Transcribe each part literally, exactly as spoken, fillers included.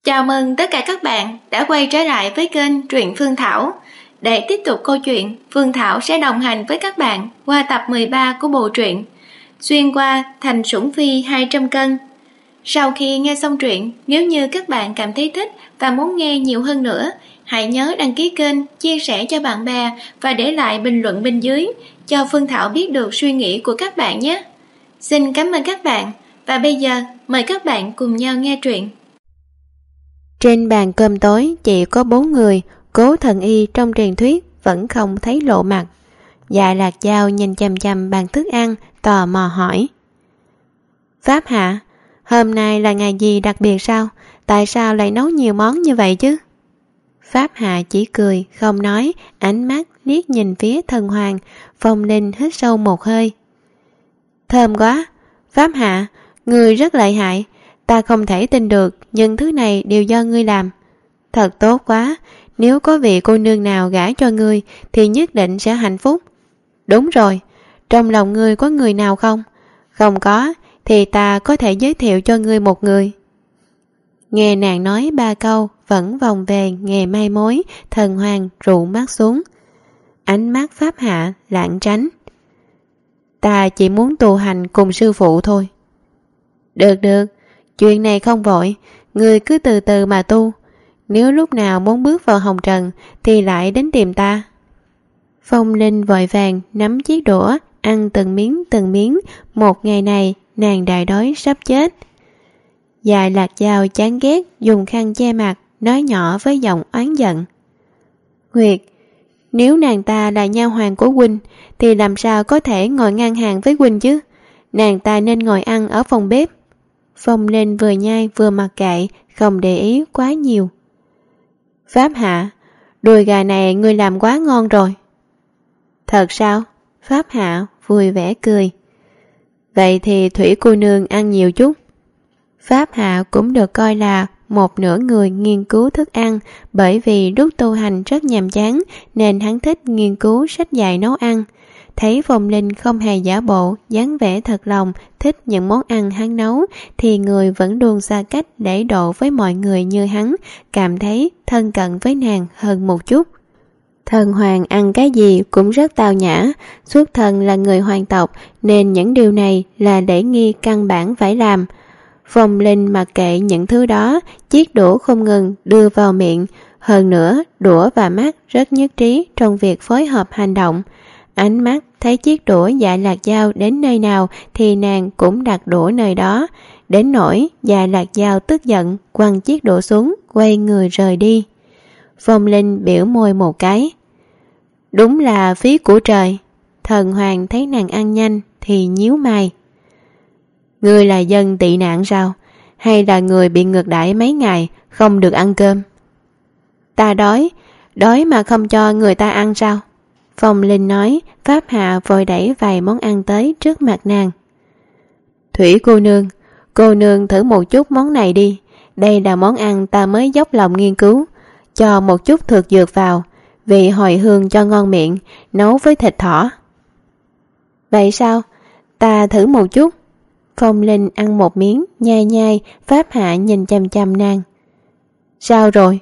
Chào mừng tất cả các bạn đã quay trở lại với kênh Truyện Phương Thảo. Để tiếp tục câu chuyện, Phương Thảo sẽ đồng hành với các bạn qua tập mười ba của bộ truyện Xuyên qua thành sủng phi hai trăm cân. Sau khi nghe xong truyện, nếu như các bạn cảm thấy thích và muốn nghe nhiều hơn nữa, hãy nhớ đăng ký kênh, chia sẻ cho bạn bè và để lại bình luận bên dưới cho Phương Thảo biết được suy nghĩ của các bạn nhé. Xin cảm ơn các bạn và bây giờ mời các bạn cùng nhau nghe truyện. Trên bàn cơm tối chỉ có bốn người, Cố Thần Y trong truyền thuyết vẫn không thấy lộ mặt. Dạ Lạc Dao nhìn chằm chằm bàn thức ăn, tò mò hỏi: Pháp Hạ, hôm nay là ngày gì đặc biệt sao? Tại sao lại nấu nhiều món như vậy chứ? Pháp Hạ chỉ cười, không nói, ánh mắt liếc nhìn phía Thần Hoàng. Phong Linh hít sâu một hơi. Thơm quá, Pháp Hạ, người rất lợi hại. Ta không thể tin được, nhưng thứ này đều do ngươi làm. Thật tốt quá, nếu có vị cô nương nào gả cho ngươi thì nhất định sẽ hạnh phúc. Đúng rồi, trong lòng ngươi có người nào không? Không có, thì ta có thể giới thiệu cho ngươi một người. Nghe nàng nói ba câu, vẫn vòng về nghề mai mối, Thần Hoàng rụ mắt xuống. Ánh mắt Pháp Hạ lảng tránh. Ta chỉ muốn tu hành cùng sư phụ thôi. Được được, chuyện này không vội, ngươi cứ từ từ mà tu. Nếu lúc nào muốn bước vào hồng trần thì lại đến tìm ta. Phong Linh vội vàng nắm chiếc đũa, ăn từng miếng từng miếng. Một ngày này nàng đại đói sắp chết. Dạ Lạc Dao chán ghét, dùng khăn che mặt, nói nhỏ với giọng oán giận: Nguyệt, nếu nàng ta là nha hoàn của huynh thì làm sao có thể ngồi ngang hàng với huynh chứ? Nàng ta nên ngồi ăn ở phòng bếp. Phong Linh vừa nhai vừa mặc kệ, không để ý quá nhiều. Pháp Hạ, đùi gà này ngươi làm quá ngon rồi. Thật sao? Pháp Hạ vui vẻ cười. Vậy thì Thủy cô nương ăn nhiều chút. Pháp Hạ cũng được coi là một nửa người nghiên cứu thức ăn, bởi vì lúc tu hành rất nhàm chán nên hắn thích nghiên cứu sách dạy nấu ăn. Thấy Phong Linh không hề giả bộ, dáng vẻ thật lòng thích những món ăn hắn nấu, thì người vẫn luôn xa cách để độ với mọi người như hắn, cảm thấy thân cận với nàng hơn một chút. Thần Hoàng ăn cái gì cũng rất tao nhã, xuất thân là người hoàng tộc nên những điều này là lễ nghi căn bản phải làm. Phong Linh mặc kệ những thứ đó, chiếc đũa không ngừng đưa vào miệng, hơn nữa đũa và mắt rất nhất trí trong việc phối hợp hành động. Ánh mắt thấy chiếc đũa Dạ Lạc Dao đến nơi nào thì nàng cũng đặt đũa nơi đó, đến nỗi Dạ Lạc Dao tức giận quăng chiếc đũa xuống, quay người rời đi. Phong Linh biểu môi một cái. Đúng là phí của trời. Thần Hoàng thấy nàng ăn nhanh thì nhíu mày. Ngươi là dân tị nạn sao? Hay là người bị ngược đãi mấy ngày không được ăn cơm? Ta đói, đói mà không cho người ta ăn sao? Phong Linh nói. Pháp Hạ vội đẩy vài món ăn tới trước mặt nàng. Thủy cô nương, cô nương thử một chút món này đi. Đây là món ăn ta mới dốc lòng nghiên cứu. Cho một chút thực dược vào, vị hồi hương cho ngon miệng, nấu với thịt thỏ. Vậy sao? Ta thử một chút. Phong Linh ăn một miếng, nhai nhai. Pháp Hạ nhìn chằm chằm nàng. Sao rồi?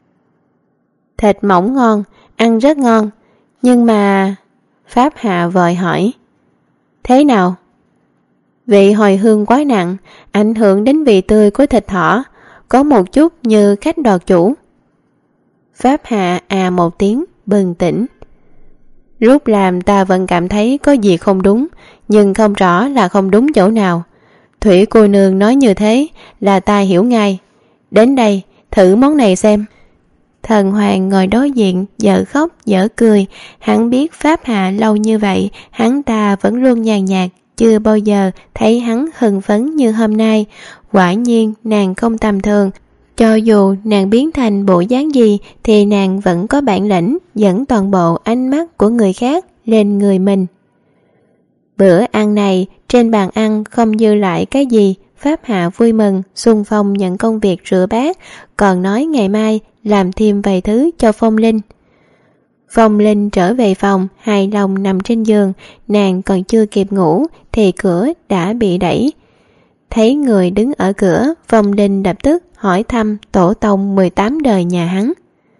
Thịt mỏng ngon, ăn rất ngon. Nhưng mà... Pháp Hạ vội hỏi. Thế nào? Vị hồi hương quá nặng, ảnh hưởng đến vị tươi của thịt thỏ, có một chút như khách đoạt chủ. Pháp Hạ à một tiếng, bừng tỉnh. Lúc làm ta vẫn cảm thấy có gì không đúng, nhưng không rõ là không đúng chỗ nào. Thủy cô nương nói như thế là ta hiểu ngay. Đến đây, thử món này xem. Thần Hoàng ngồi đối diện, dở khóc dở cười. Hắn biết Pháp Hạ lâu như vậy, hắn ta vẫn luôn nhàn nhạt, chưa bao giờ thấy hắn hưng phấn như hôm nay. Quả nhiên nàng không tầm thường. Cho dù nàng biến thành bộ dáng gì thì nàng vẫn có bản lĩnh dẫn toàn bộ ánh mắt của người khác lên người mình. Bữa ăn này trên bàn ăn không dư lại cái gì. Pháp Hạ vui mừng xung phong nhận công việc rửa bát, còn nói ngày mai làm thêm vài thứ cho Phong Linh. Phong Linh trở về phòng, hài lòng nằm trên giường. Nàng còn chưa kịp ngủ thì cửa đã bị đẩy. Thấy người đứng ở cửa, Phong Linh lập tức hỏi thăm tổ tông mười tám đời nhà hắn.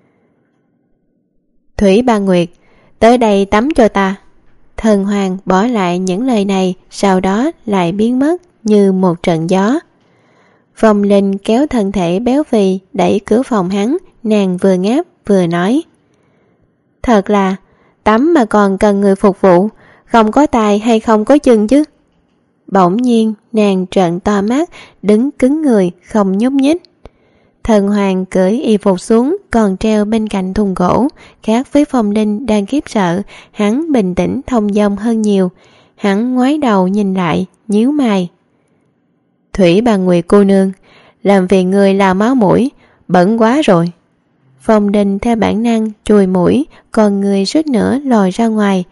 Thủy Ba Nguyệt, tới đây tắm cho ta. Thần Hoàng bỏ lại những lời này, sau đó lại biến mất như một trận gió. Phong Linh kéo thân thể béo phì đẩy cửa phòng hắn, nàng vừa ngáp vừa nói. Thật là, tắm mà còn cần người phục vụ, không có tài hay không có chân chứ. Bỗng nhiên nàng trợn to mắt, đứng cứng người không nhúc nhích. Thần Hoàng cởi y phục xuống còn treo bên cạnh thùng gỗ, khác với Phong Linh đang khiếp sợ, hắn bình tĩnh thông dong hơn nhiều. Hắn ngoái đầu nhìn lại, nhíu mày. Thủy Ba Nguyệt cô nương, làm phiền người lao máu mũi, bẩn quá rồi. Phong Linh theo bản năng chùi mũi, còn người suýt nữa lòi ra ngoài.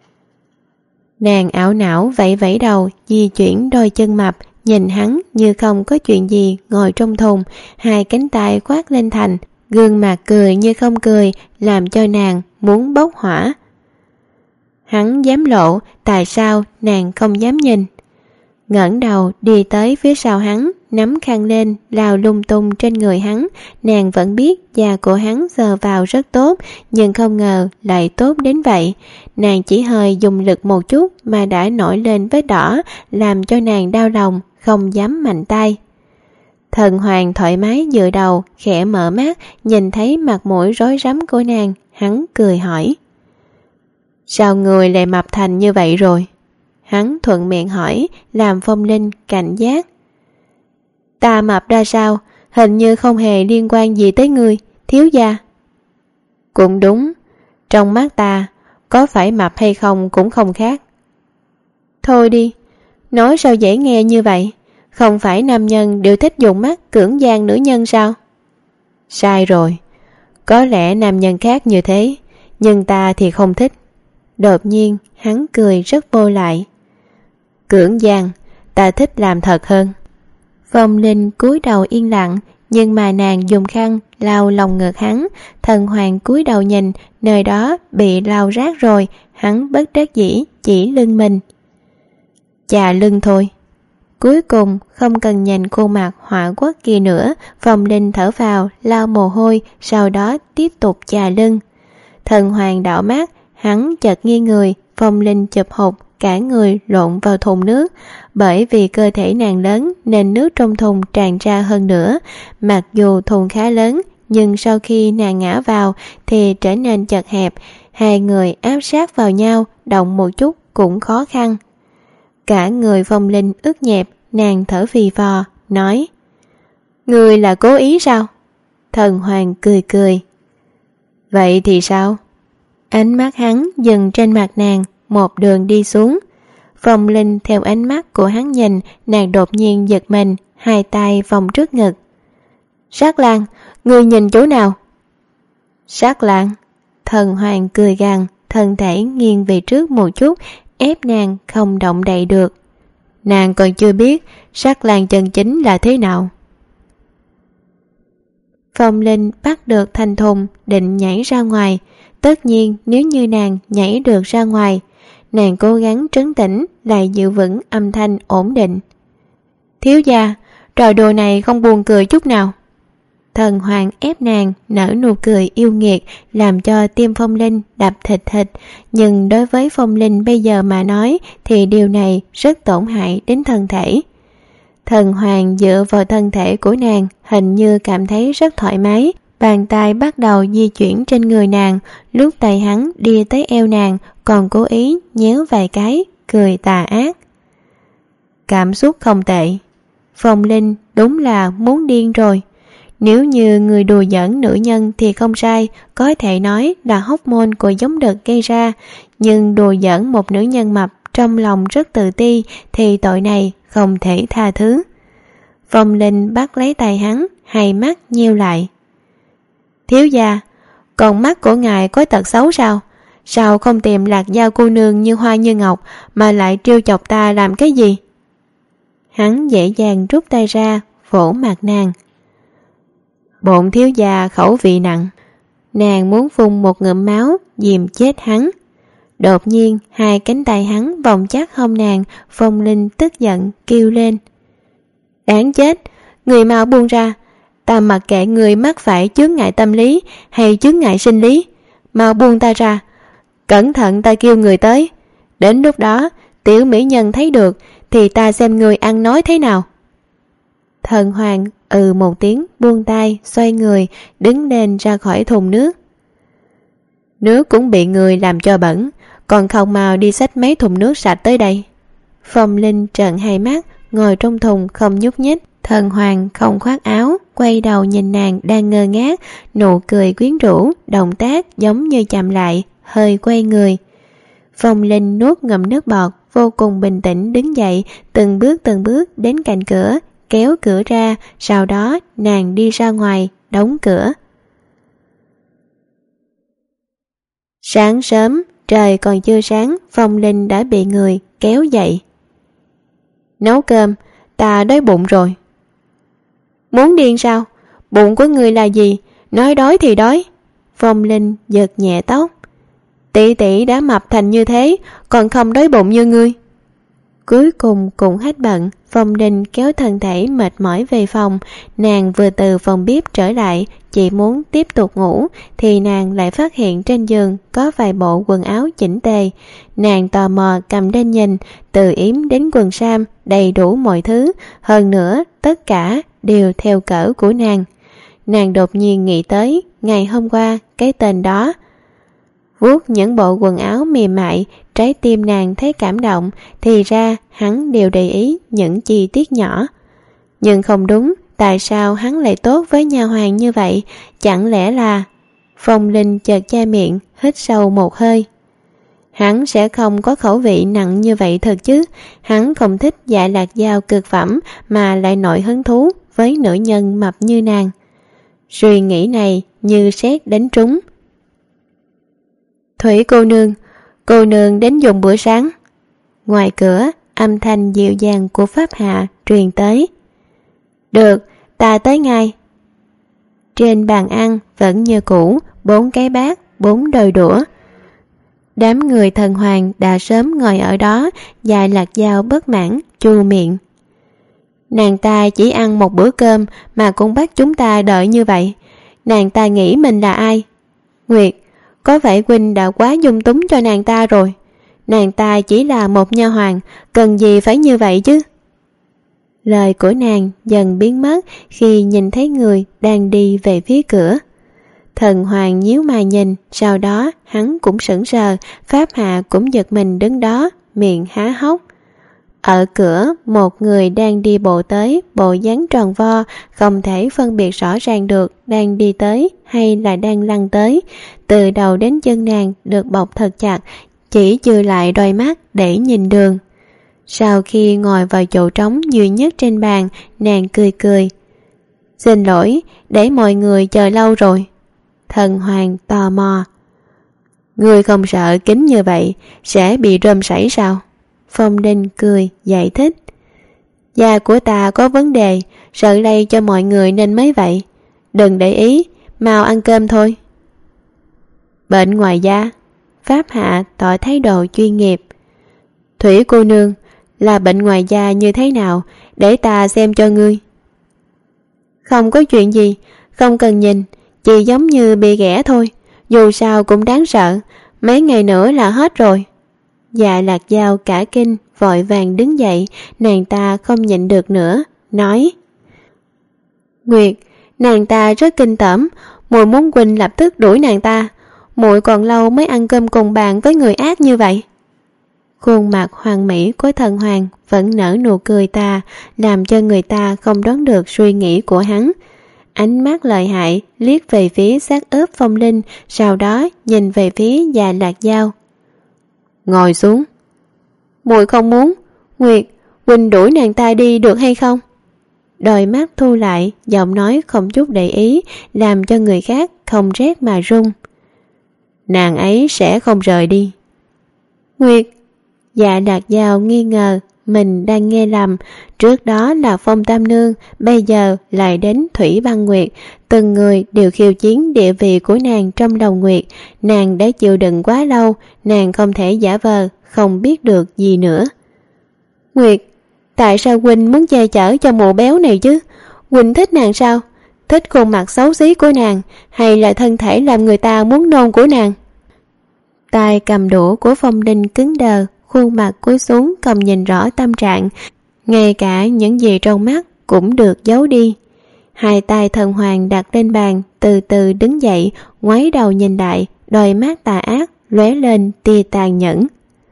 Nàng ảo não vẫy vẫy đầu, di chuyển đôi chân mập, nhìn hắn như không có chuyện gì ngồi trong thùng, hai cánh tay khoác lên thành, gương mặt cười như không cười, làm cho nàng muốn bốc hỏa. Hắn dám lộ, tại sao nàng không dám nhìn? Ngẩng đầu đi tới phía sau hắn, nắm khăn lên lao lung tung trên người hắn. Nàng vẫn biết da của hắn sờ vào rất tốt, nhưng không ngờ lại tốt đến vậy. Nàng chỉ hơi dùng lực một chút mà đã nổi lên vết đỏ, làm cho nàng đau lòng, không dám mạnh tay. Thần Hoàng thoải mái dựa đầu, khẽ mở mắt, nhìn thấy mặt mũi rối rắm của nàng, hắn cười hỏi. Sao người lại mập thành như vậy rồi? Hắn thuận miệng hỏi, làm Phong Linh cảnh giác. Ta mập ra sao? Hình như không hề liên quan gì tới ngươi, thiếu gia. Cũng đúng, trong mắt ta, có phải mập hay không cũng không khác. Thôi đi, nói sao dễ nghe như vậy? Không phải nam nhân đều thích dùng mắt cưỡng gian nữ nhân sao? Sai rồi, có lẽ nam nhân khác như thế, nhưng ta thì không thích. Đột nhiên, hắn cười rất vô lại. Cưỡng gian, ta thích làm thật hơn. Phong Linh cúi đầu yên lặng, nhưng mà nàng dùng khăn lau lòng ngực hắn. Thần Hoàng cúi đầu nhìn, nơi đó bị lau rác rồi, hắn bất đắc dĩ chỉ lưng mình. Chà lưng thôi. Cuối cùng không cần nhìn khuôn mặt họa quốc kia nữa, Phong Linh thở vào lau mồ hôi, sau đó tiếp tục chà lưng. Thần Hoàng đảo mắt, hắn chợt nghiêng người, Phong Linh chụp hụt cả người lộn vào thùng nước. Bởi vì cơ thể nàng lớn nên nước trong thùng tràn ra hơn nữa. Mặc dù thùng khá lớn, nhưng sau khi nàng ngã vào thì trở nên chật hẹp, hai người áp sát vào nhau, động một chút cũng khó khăn. Cả người Phong Linh ướt nhẹp, nàng thở phì phò, nói. Ngươi là cố ý sao? Thần Hoàng cười cười. Vậy thì sao? Ánh mắt hắn dừng trên mặt nàng, một đường đi xuống. Phong Linh theo ánh mắt của hắn nhìn, nàng đột nhiên giật mình, hai tay vòng trước ngực. Sát Lang, ngươi nhìn chỗ nào? Sát Lang. Thần Hoàng cười gằn, thân thể nghiêng về trước một chút, ép nàng không động đậy được. Nàng còn chưa biết Sát Lang chân chính là thế nào. Phong Linh bắt được thành thùng, định nhảy ra ngoài. Tất nhiên nếu như nàng nhảy được ra ngoài, nàng cố gắng trấn tĩnh, lại giữ vững âm thanh ổn định. Thiếu gia, trò đùa này không buồn cười chút nào. Thần Hoàng ép nàng nở nụ cười yêu nghiệt, làm cho tim Phong Linh đập thịt thịt. Nhưng đối với Phong Linh bây giờ mà nói thì điều này rất tổn hại đến thân thể. Thần Hoàng dựa vào thân thể của nàng, hình như cảm thấy rất thoải mái. Bàn tay bắt đầu di chuyển trên người nàng, lúc tay hắn đi tới eo nàng, còn cố ý nhéo vài cái, cười tà ác. Cảm xúc không tệ. Phong Linh đúng là muốn điên rồi. Nếu như người đùa giỡn nữ nhân thì không sai, có thể nói là hormone của giống đực gây ra, nhưng đùa giỡn một nữ nhân mập trong lòng rất tự ti thì tội này không thể tha thứ. Phong Linh bắt lấy tay hắn, hai mắt nheo lại. Thiếu gia, còn mắt của ngài có tật xấu sao? Sao không tìm Lạc Giao cô nương như hoa như ngọc mà lại trêu chọc ta làm cái gì? Hắn dễ dàng rút tay ra, vỗ mặt nàng. Bộn thiếu gia khẩu vị nặng. Nàng muốn phun một ngụm máu, dìm chết hắn. Đột nhiên hai cánh tay hắn vòng chặt hông nàng, Phong Linh tức giận kêu lên. Đáng chết, người mau buông ra. Ta mặc kệ người mắc phải chướng ngại tâm lý hay chướng ngại sinh lý. Mau buông ta ra. Cẩn thận ta kêu người tới. Đến lúc đó tiểu mỹ nhân thấy được thì ta xem người ăn nói thế nào. Thần Hoàng ừ một tiếng, buông tay, xoay người, đứng lên ra khỏi thùng nước. Nước cũng bị người làm cho bẩn, còn không mau đi xách mấy thùng nước sạch tới đây. Phong Linh trợn hai mắt, ngồi trong thùng không nhúc nhích. Thần Hoàng không khoác áo, quay đầu nhìn nàng đang ngơ ngác, nụ cười quyến rũ, động tác giống như chậm lại, hơi quay người. Phong Linh nuốt ngụm nước bọt, vô cùng bình tĩnh đứng dậy, từng bước từng bước đến cạnh cửa, kéo cửa ra, sau đó nàng đi ra ngoài, đóng cửa. Sáng sớm, trời còn chưa sáng, Phong Linh đã bị người kéo dậy. Nấu cơm, ta đói bụng rồi. Muốn điên sao? Bụng của người là gì? Nói đói thì đói. Phong Linh giật nhẹ tóc. Tỷ tỷ đã mập thành như thế, còn không đói bụng như ngươi. Cuối cùng cũng hết bận, Phong Linh kéo thân thể mệt mỏi về phòng. Nàng vừa từ phòng bếp trở lại, chỉ muốn tiếp tục ngủ thì nàng lại phát hiện trên giường có vài bộ quần áo chỉnh tề. Nàng tò mò cầm lên nhìn, từ yếm đến quần sam, đầy đủ mọi thứ, hơn nữa tất cả đều theo cỡ của nàng. Nàng đột nhiên nghĩ tới ngày hôm qua cái tên đó. Vuốt những bộ quần áo mềm mại, trái tim nàng thấy cảm động, thì ra hắn đều để ý những chi tiết nhỏ. Nhưng không đúng, tại sao hắn lại tốt với nha hoàn như vậy? Chẳng lẽ là... Phong Linh chợt che miệng, hít sâu một hơi. Hắn sẽ không có khẩu vị nặng như vậy thật chứ? Hắn không thích Dạ Lạc Dao cực phẩm mà lại nổi hứng thú với nữ nhân mập như nàng. Suy nghĩ này như sét đánh trúng. Thủy cô nương, cô nương đến dùng bữa sáng. Ngoài cửa, âm thanh dịu dàng của Pháp Hạ truyền tới. Được, ta tới ngay. Trên bàn ăn vẫn như cũ, bốn cái bát, bốn đôi đũa. Đám người Thần Hoàng đã sớm ngồi ở đó, Dạ Lạc Dao bất mãn, chu miệng. Nàng ta chỉ ăn một bữa cơm mà cũng bắt chúng ta đợi như vậy. Nàng ta nghĩ mình là ai? Nguyệt, có phải huynh đã quá dung túng cho nàng ta rồi? Nàng ta chỉ là một nha hoàn, cần gì phải như vậy chứ? Lời của nàng dần biến mất khi nhìn thấy người đang đi về phía cửa. Thần Hoàng nhíu mày nhìn, sau đó hắn cũng sững sờ, Pháp Hạ cũng giật mình đứng đó, miệng há hốc. Ở cửa, một người đang đi bộ tới, bộ dáng tròn vo, không thể phân biệt rõ ràng được đang đi tới hay là đang lăn tới. Từ đầu đến chân nàng được bọc thật chặt, chỉ chừa lại đôi mắt để nhìn đường. Sau khi ngồi vào chỗ trống duy nhất trên bàn, nàng cười cười. Xin lỗi, để mọi người chờ lâu rồi. Thần Hoàng tò mò. Ngươi không sợ kính như vậy sẽ bị rơm sảy sao? Phong Linh cười giải thích. Da của ta có vấn đề, sợ lây cho mọi người nên mới vậy. Đừng để ý, mau ăn cơm thôi. Bệnh ngoài da. Pháp Hạ tỏ thái độ chuyên nghiệp. Thủy cô nương, là bệnh ngoài da như thế nào, để ta xem cho ngươi. Không có chuyện gì, không cần nhìn, chỉ giống như bị ghẻ thôi, dù sao cũng đáng sợ, mấy ngày nữa là hết rồi. Dạ Lạc Dao cả kinh, vội vàng đứng dậy, nàng ta không nhịn được nữa, nói. Nguyệt, nàng ta rất kinh tởm, muội muốn huynh lập tức đuổi nàng ta, muội còn lâu mới ăn cơm cùng bàn với người ác như vậy. Khuôn mặt hoàn mỹ của Thần Hoàng vẫn nở nụ cười ta, làm cho người ta không đoán được suy nghĩ của hắn. Ánh mắt lợi hại liếc về phía xác ướp Phong Linh, sau đó nhìn về phía Dạ Lạc Dao. Ngồi xuống. Muội không muốn. Nguyệt, huynh đuổi nàng ta đi được hay không? Đôi mắt thu lại, giọng nói không chút để ý, làm cho người khác không rét mà run. Nàng ấy sẽ không rời đi. Nguyệt. Dạ Lạc Dao nghi ngờ mình đang nghe lầm, trước đó là Phong Tam Nương, bây giờ lại đến Thủy Băng Nguyệt, từng người đều khiêu chiến địa vị của nàng trong lòng Nguyệt. Nàng đã chịu đựng quá lâu, nàng không thể giả vờ không biết được gì nữa. Nguyệt, Tại sao huynh muốn che chở cho mụ béo này chứ? Huynh thích nàng sao? Thích khuôn mặt xấu xí của nàng, hay là thân thể làm người ta muốn nôn của nàng? Tay cầm đũa của Phong Linh cứng đờ, khuôn mặt cúi xuống không nhìn rõ tâm trạng, ngay cả những gì trong mắt cũng được giấu đi. Hai tay Thần Hoàng đặt lên bàn, từ từ đứng dậy, ngoái đầu nhìn lại, đôi mắt tà ác lóe lên tia tàn nhẫn.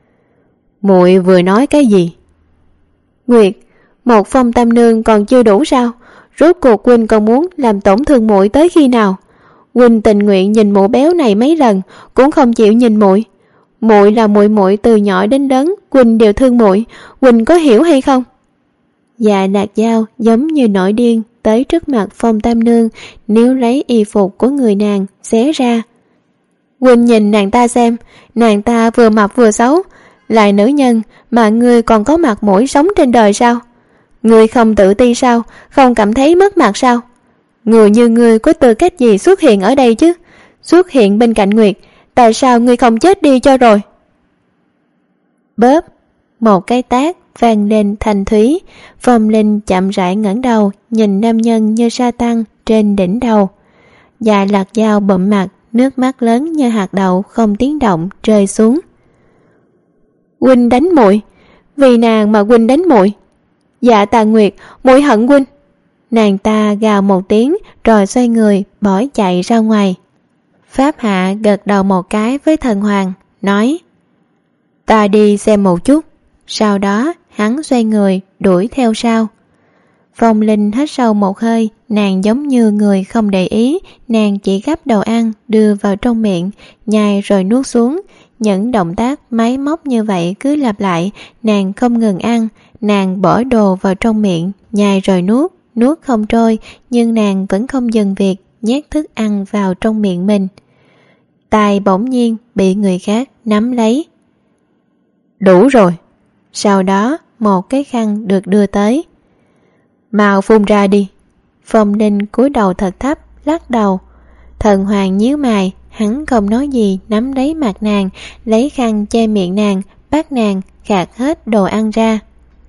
Muội vừa nói cái gì? Nguyệt, một Phong Tam Nương còn chưa đủ sao? Rốt cuộc huynh còn muốn làm tổn thương muội tới khi nào? Huynh tình nguyện nhìn mụ béo này mấy lần cũng không chịu nhìn muội. Muội là muội muội từ nhỏ đến lớn, huynh đều thương muội, huynh có hiểu hay không? Dạ Lạc Dao giống như nổi điên tới trước mặt Phong Tam Nương, níu lấy y phục của người nàng xé ra. Huynh nhìn nàng ta xem, nàng ta vừa mập vừa xấu, lại nữ nhân mà ngươi còn có mặt mũi sống trên đời sao? Ngươi không tự ti sao? Không cảm thấy mất mặt sao? Người như ngươi có tư cách gì xuất hiện ở đây chứ? Xuất hiện bên cạnh Nguyệt, tại sao ngươi không chết đi cho rồi? Bóp, một cái tát vang lên thanh thúy. Phong Linh chậm rãi ngẩng đầu nhìn nam nhân như sa tăng trên đỉnh đầu. Dạ Lạc Dao bụm mặt, nước mắt lớn như hạt đậu không tiếng động rơi xuống. Huynh đánh muội, vì nàng mà huynh đánh muội. Dạ Tà Nguyệt, muội hận huynh. Nàng ta gào một tiếng rồi xoay người bỏ chạy ra ngoài. Pháp Hạ gật đầu một cái với Thần Hoàng, nói: Ta đi xem một chút. Sau đó hắn xoay người đuổi theo sau. Phong Linh hít sâu một hơi, nàng giống như người không để ý, nàng chỉ gắp đồ ăn đưa vào trong miệng, nhai rồi nuốt xuống. Những động tác máy móc như vậy cứ lặp lại, nàng không ngừng ăn, nàng bỏ đồ vào trong miệng, nhai rồi nuốt, nuốt không trôi, nhưng nàng vẫn không dừng việc nhét thức ăn vào trong miệng mình. Tay bỗng nhiên bị người khác nắm lấy. Đủ rồi. Sau đó một cái khăn được đưa tới. Mau phun ra đi. Phong Linh cúi đầu thật thấp, lắc đầu. Thần Hoàng nhíu mày, hắn không nói gì, nắm lấy mặt nàng, lấy khăn che miệng nàng, bắt nàng gạt hết đồ ăn ra.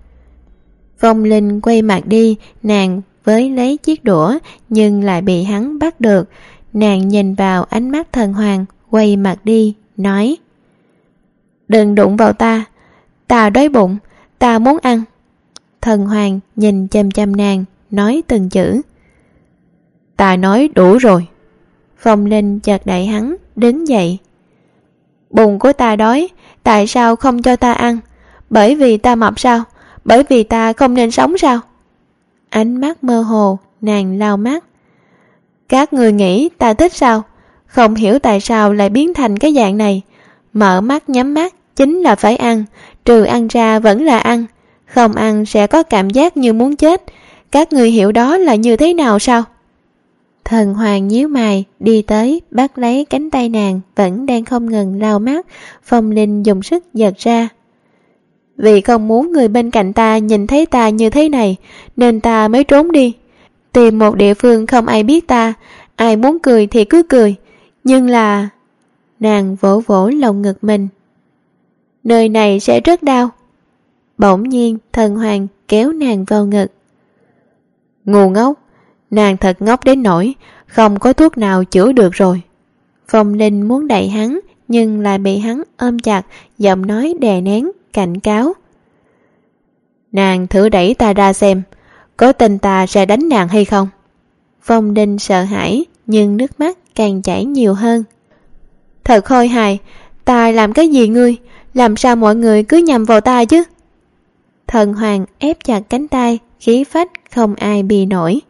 Phong Linh quay mặt đi, nàng với lấy chiếc đũa nhưng lại bị hắn bắt được. Nàng nhìn vào ánh mắt Thần Hoàng, quay mặt đi, nói: Đừng đụng vào ta, ta đói bụng, ta muốn ăn. Thần Hoàng nhìn chăm chăm nàng, nói từng chữ: Ta nói đủ rồi. Phong Linh chợt đẩy hắn, đứng dậy. Bụng của ta đói, tại sao không cho ta ăn? Bởi vì ta mập sao? Bởi vì ta không nên sống sao? Ánh mắt mơ hồ, nàng lau mắt. Các người nghĩ ta thích sao? Không hiểu tại sao lại biến thành cái dạng này. Mở mắt nhắm mắt chính là phải ăn, trừ ăn ra vẫn là ăn. Không ăn sẽ có cảm giác như muốn chết. Các người hiểu đó là như thế nào sao? Thần Hoàng nhíu mày, đi tới, bắt lấy cánh tay nàng, vẫn đang không ngừng lau mắt. Phong Linh dùng sức giật ra. Vì không muốn người bên cạnh ta nhìn thấy ta như thế này, nên ta mới trốn đi. Tìm một địa phương không ai biết ta, ai muốn cười thì cứ cười. Nhưng là... Nàng vỗ vỗ lồng ngực mình. Nơi này sẽ rất đau. Bỗng nhiên Thần Hoàng kéo nàng vào ngực. Ngu ngốc, nàng thật ngốc đến nỗi không có thuốc nào chữa được rồi. Phong Linh muốn đẩy hắn nhưng lại bị hắn ôm chặt, giọng nói đè nén, cảnh cáo. Nàng thử đẩy ta ra xem, có tin ta sẽ đánh nàng hay không? Phong Linh sợ hãi nhưng nước mắt càng chảy nhiều hơn. Thật khôi hài, ta làm cái gì ngươi? Làm sao mọi người cứ nhầm vào ta chứ? Thần Hoàng ép chặt cánh tay, khí phách không ai bì nổi.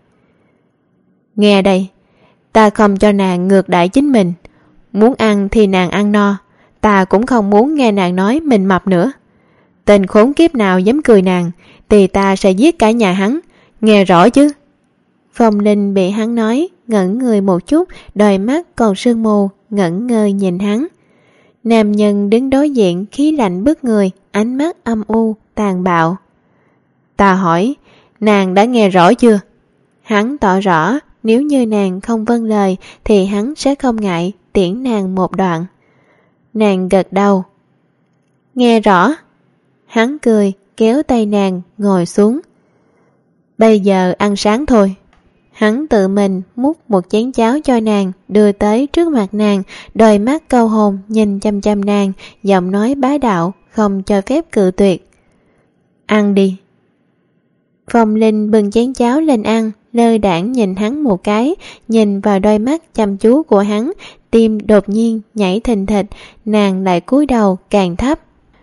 Nghe đây, ta không cho nàng ngược đãi chính mình. Muốn ăn thì nàng ăn no, ta cũng không muốn nghe nàng nói mình mập nữa. Tên khốn kiếp nào dám cười nàng thì ta sẽ giết cả nhà hắn, nghe rõ chứ? Phong Linh bị hắn nói, ngẩn người một chút, đôi mắt còn sương mù, ngẩn ngơ nhìn hắn. Nam nhân đứng đối diện khí lạnh bức người, ánh mắt âm u, tàn bạo. Ta hỏi, nàng đã nghe rõ chưa? Hắn tỏ rõ, nếu như nàng không vâng lời thì hắn sẽ không ngại tiễn nàng một đoạn. Nàng gật đầu. Nghe rõ. Hắn cười, kéo tay nàng ngồi xuống. Bây giờ ăn sáng thôi. Hắn tự mình múc một chén cháo cho nàng, đưa tới trước mặt nàng, đôi mắt câu hồn nhìn chăm chăm nàng, giọng nói bá đạo, không cho phép cự tuyệt. Ăn đi. Phong Linh bưng chén cháo lên ăn, lơ đãng nhìn hắn một cái, nhìn vào đôi mắt chăm chú của hắn, tim đột nhiên nhảy thình thịch, nàng lại cúi đầu càng thấp.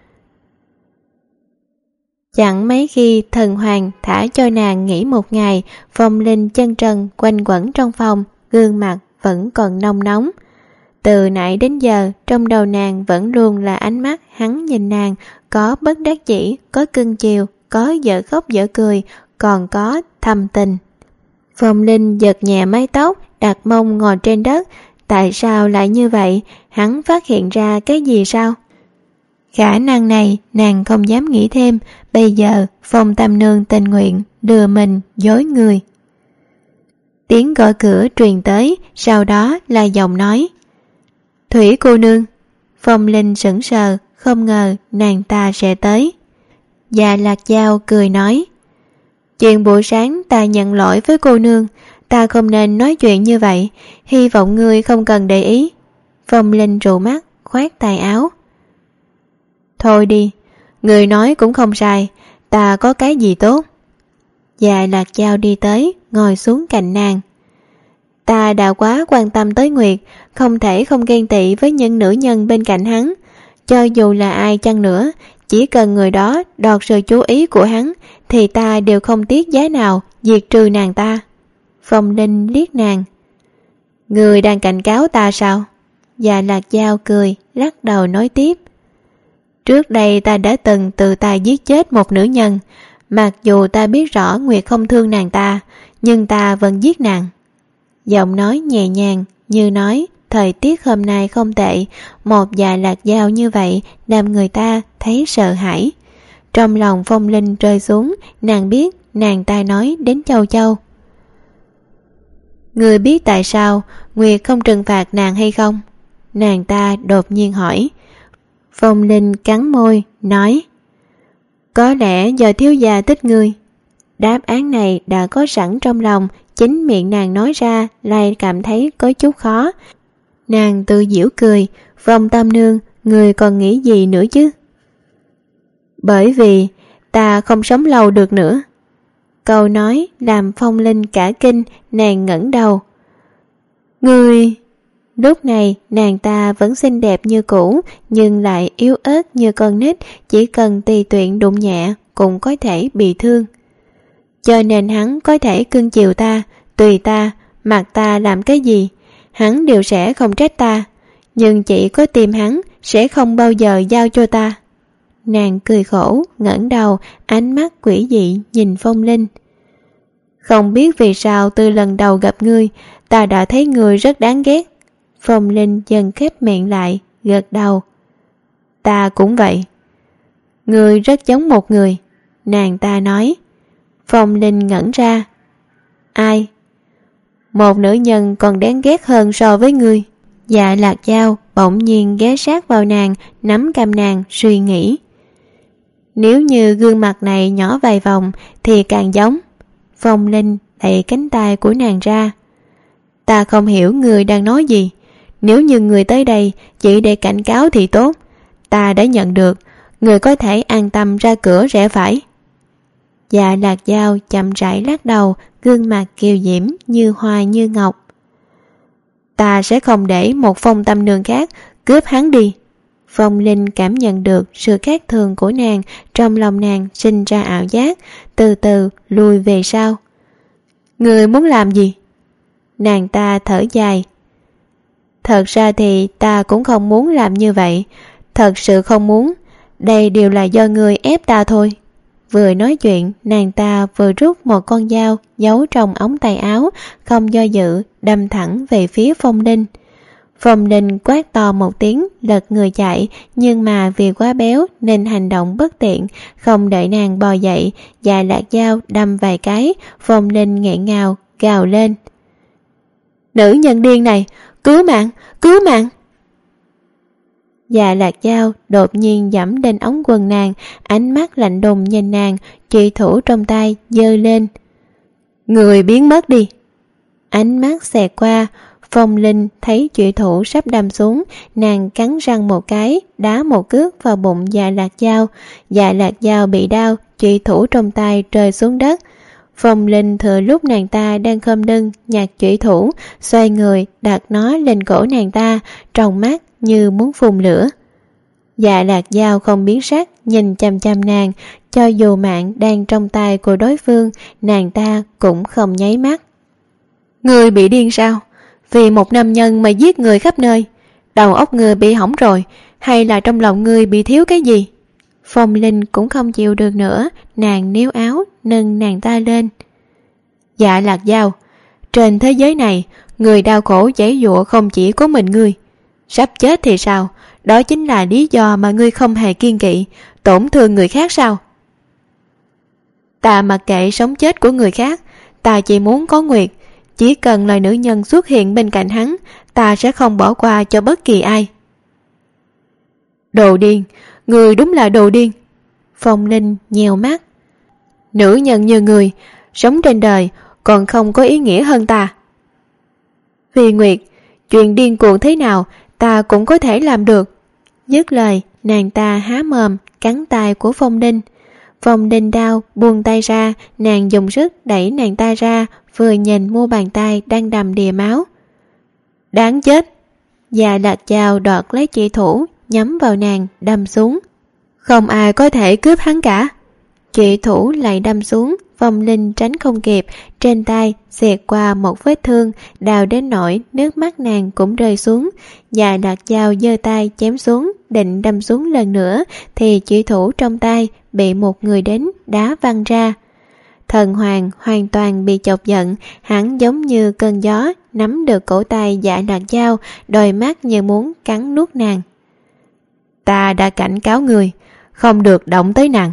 Chẳng mấy khi thần hoàng thả cho nàng nghỉ một ngày, Phong Linh chân trần quanh quẩn trong phòng, gương mặt vẫn còn nóng nóng. Từ nãy đến giờ, trong đầu nàng vẫn luôn là ánh mắt hắn nhìn nàng, có bất đắc dĩ, có cưng chiều, có dở khóc dở cười, còn có thầm tình. Phong Linh giật nhẹ mái tóc, đặt mông ngồi trên đất. Tại sao lại như vậy? Hắn phát hiện ra cái gì sao? Khả năng này nàng không dám nghĩ thêm. Bây giờ Phong Tam Nương tình nguyện lừa mình dối người. Tiếng gõ cửa truyền tới, sau đó là giọng nói. Thủy cô nương. Phong Linh sững sờ, không ngờ nàng ta sẽ tới. Dạ Lạc Dao cười nói. Chuyện buổi sáng ta nhận lỗi với cô nương, ta không nên nói chuyện như vậy, hy vọng ngươi không cần để ý. Phong Linh rụ mắt, khoát tay áo. Thôi đi, người nói cũng không sai, ta có cái gì tốt. Dạ Lạc Dao đi tới, ngồi xuống cạnh nàng. Ta đã quá quan tâm tới Nguyệt, không thể không ghen tị với những nữ nhân bên cạnh hắn. Cho dù là ai chăng nữa, chỉ cần người đó đoạt sự chú ý của hắn, thì ta đều không tiếc giá nào diệt trừ nàng ta. Phong Linh liếc nàng. Người đang cảnh cáo ta sao? Dạ Lạc Dao cười, lắc đầu nói tiếp. Trước đây ta đã từng tự tay giết chết một nữ nhân, mặc dù ta biết rõ Nguyệt không thương nàng ta, nhưng ta vẫn giết nàng. Giọng nói nhẹ nhàng, như nói thời tiết hôm nay không tệ, một Dạ Lạc Dao như vậy làm người ta thấy sợ hãi. Trong lòng Phong Linh rơi xuống, nàng biết nàng ta nói đến Châu Châu. Người biết tại sao Nguyệt không trừng phạt nàng hay không? Nàng ta đột nhiên hỏi. Phong Linh cắn môi, nói. Có lẽ do thiếu gia thích ngươi. Đáp án này đã có sẵn trong lòng, chính miệng nàng nói ra lại cảm thấy có chút khó. Nàng tự giễu cười. Phong Tam Nương, người còn nghĩ gì nữa chứ? Bởi vì ta không sống lâu được nữa. Câu nói làm Phong Linh cả kinh, nàng ngẩng đầu. Ngươi... Lúc này nàng ta vẫn xinh đẹp như cũ, nhưng lại yếu ớt như con nít, chỉ cần tùy tiện đụng nhẹ cũng có thể bị thương. Cho nên hắn có thể cưng chiều ta, tùy ta, mặc ta làm cái gì, hắn đều sẽ không trách ta, nhưng chỉ có tìm hắn sẽ không bao giờ giao cho ta. Nàng cười khổ, ngẩng đầu, ánh mắt quỷ dị nhìn Phong Linh. Không biết vì sao từ lần đầu gặp ngươi, ta đã thấy ngươi rất đáng ghét. Phong Linh dần khép miệng lại, gật đầu. Ta cũng vậy. Ngươi rất giống một người, nàng ta nói. Phong Linh ngẩn ra. Ai? Một nữ nhân còn đáng ghét hơn so với ngươi. Dạ Lạc Dao bỗng nhiên ghé sát vào nàng, nắm cằm nàng, suy nghĩ. Nếu như gương mặt này nhỏ vài vòng thì càng giống. Phong Linh đẩy cánh tay của nàng ra. Ta không hiểu người đang nói gì. Nếu như người tới đây chỉ để cảnh cáo thì tốt. Ta đã nhận được, người có thể an tâm ra cửa rẽ phải. Dạ Lạc Dao chậm rãi lắc đầu, gương mặt kiều diễm như hoa như ngọc. Ta sẽ không để một Phong Tam Nương khác cướp hắn đi. Phong Linh cảm nhận được sự khác thường của nàng, trong lòng nàng sinh ra ảo giác, từ từ lùi về sau. Người muốn làm gì? Nàng ta thở dài. Thật ra thì ta cũng không muốn làm như vậy, thật sự không muốn, đây đều là do người ép ta thôi. Vừa nói chuyện, nàng ta vừa rút một con dao giấu trong ống tay áo, không do dự, đâm thẳng về phía Phong Linh. Phong Linh quát to một tiếng, lật người chạy, nhưng mà vì quá béo nên hành động bất tiện, không đợi nàng bò dậy, Dạ Lạc Dao đâm vài cái, Phong Linh nghẹn ngào, gào lên. Nữ nhân điên này, cứu mạng, cứu mạng! Dạ Lạc Dao đột nhiên giẫm lên ống quần nàng, ánh mắt lạnh lùng nhìn nàng, chủy thủ trong tay giơ lên. Người biến mất đi. Ánh mắt xẹt qua, Phong Linh thấy chủy thủ sắp đâm xuống, nàng cắn răng một cái, đá một cước vào bụng Dạ Lạc Dao. Dạ Lạc Dao bị đau, chủy thủ trong tay rơi xuống đất. Phong Linh thừa lúc nàng ta đang khom lưng nhặt chủy thủ, xoay người đặt nó lên cổ nàng ta, trong mắt như muốn phun lửa. Dạ Lạc Dao không biến sắc, nhìn chằm chằm nàng, cho dù mạng đang trong tay của đối phương, nàng ta cũng không nháy mắt. Người bị điên sao? Vì một nam nhân mà giết người khắp nơi, đầu óc người bị hỏng rồi, hay là trong lòng người bị thiếu cái gì? Phong Linh cũng không chịu được nữa, nàng níu áo nâng nàng ta lên. Dạ Lạc Dao, trên thế giới này, người đau khổ giãy giụa không chỉ có mình ngươi. Sắp chết thì sao? Đó chính là lý do mà ngươi không hề kiêng kỵ, tổn thương người khác sao? Ta mặc kệ sống chết của người khác, ta chỉ muốn có Nguyệt. Chỉ cần là nữ nhân xuất hiện bên cạnh hắn, ta sẽ không bỏ qua cho bất kỳ ai. Đồ điên, người đúng là đồ điên. Phong Linh nhèo mắt. Nữ nhân như người, sống trên đời còn không có ý nghĩa hơn ta. Vì Nguyệt, chuyện điên cuồng thế nào ta cũng có thể làm được. Dứt lời, nàng ta há mồm cắn tay của Phong Linh. Phong Linh đau buông tay ra, nàng dùng sức đẩy nàng ta ra, vừa nhìn mu bàn tay đang đầm đìa máu. Đáng chết. Dạ Lạc Dao đoạt lấy chỉ thủ, nhắm vào nàng đâm xuống. Không ai có thể cướp hắn cả. Chỉ thủ lại đâm xuống, Phong Linh tránh không kịp, trên tay xẹt qua một vết thương, đau đến nỗi nước mắt nàng cũng rơi xuống. Dạ Lạc Dao giơ tay chém xuống, định đâm xuống lần nữa, thì chỉ thủ trong tay bị một người đến đá văng ra. Thần Hoàng hoàn toàn bị chọc giận, hắn giống như cơn gió nắm được cổ tay Dạ Lạc Dao, đôi mắt như muốn cắn nuốt nàng. Ta đã cảnh cáo người, không được động tới nàng.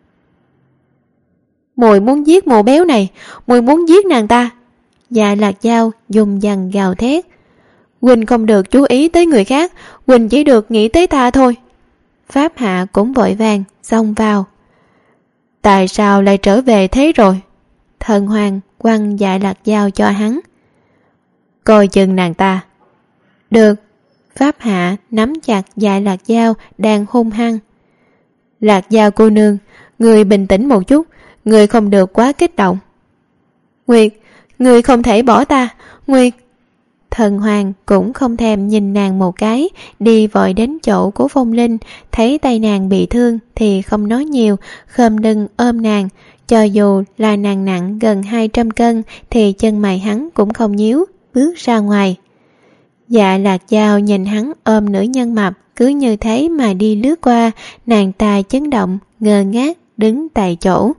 Mùi muốn giết mồ béo này, mùi muốn giết nàng ta. Dạ Lạc Dao dùng dằn gào thét. Quỳnh không được chú ý tới người khác, Quỳnh chỉ được nghĩ tới ta thôi. Pháp Hạ cũng vội vàng xông vào. Tại sao lại trở về thế rồi? Thần Hoàng quăng Dạ Lạc Dao cho hắn. Coi chừng nàng ta. Được. Pháp Hạ nắm chặt Dạ Lạc Dao đang hung hăng. Lạc Dao cô nương, người bình tĩnh một chút, người không được quá kích động. Nguyệt, người không thể bỏ ta, Nguyệt. Thần Hoàng cũng không thèm nhìn nàng một cái, đi vội đến chỗ của Phong Linh, thấy tay nàng bị thương thì không nói nhiều, khom lưng ôm nàng. Cho dù là nàng nặng gần hai trăm cân thì chân mày hắn cũng không nhíu, bước ra ngoài. Dạ Lạc Dao nhìn hắn ôm nữ nhân mập cứ như thế mà đi lướt qua, nàng ta chấn động, ngơ ngác đứng tại chỗ.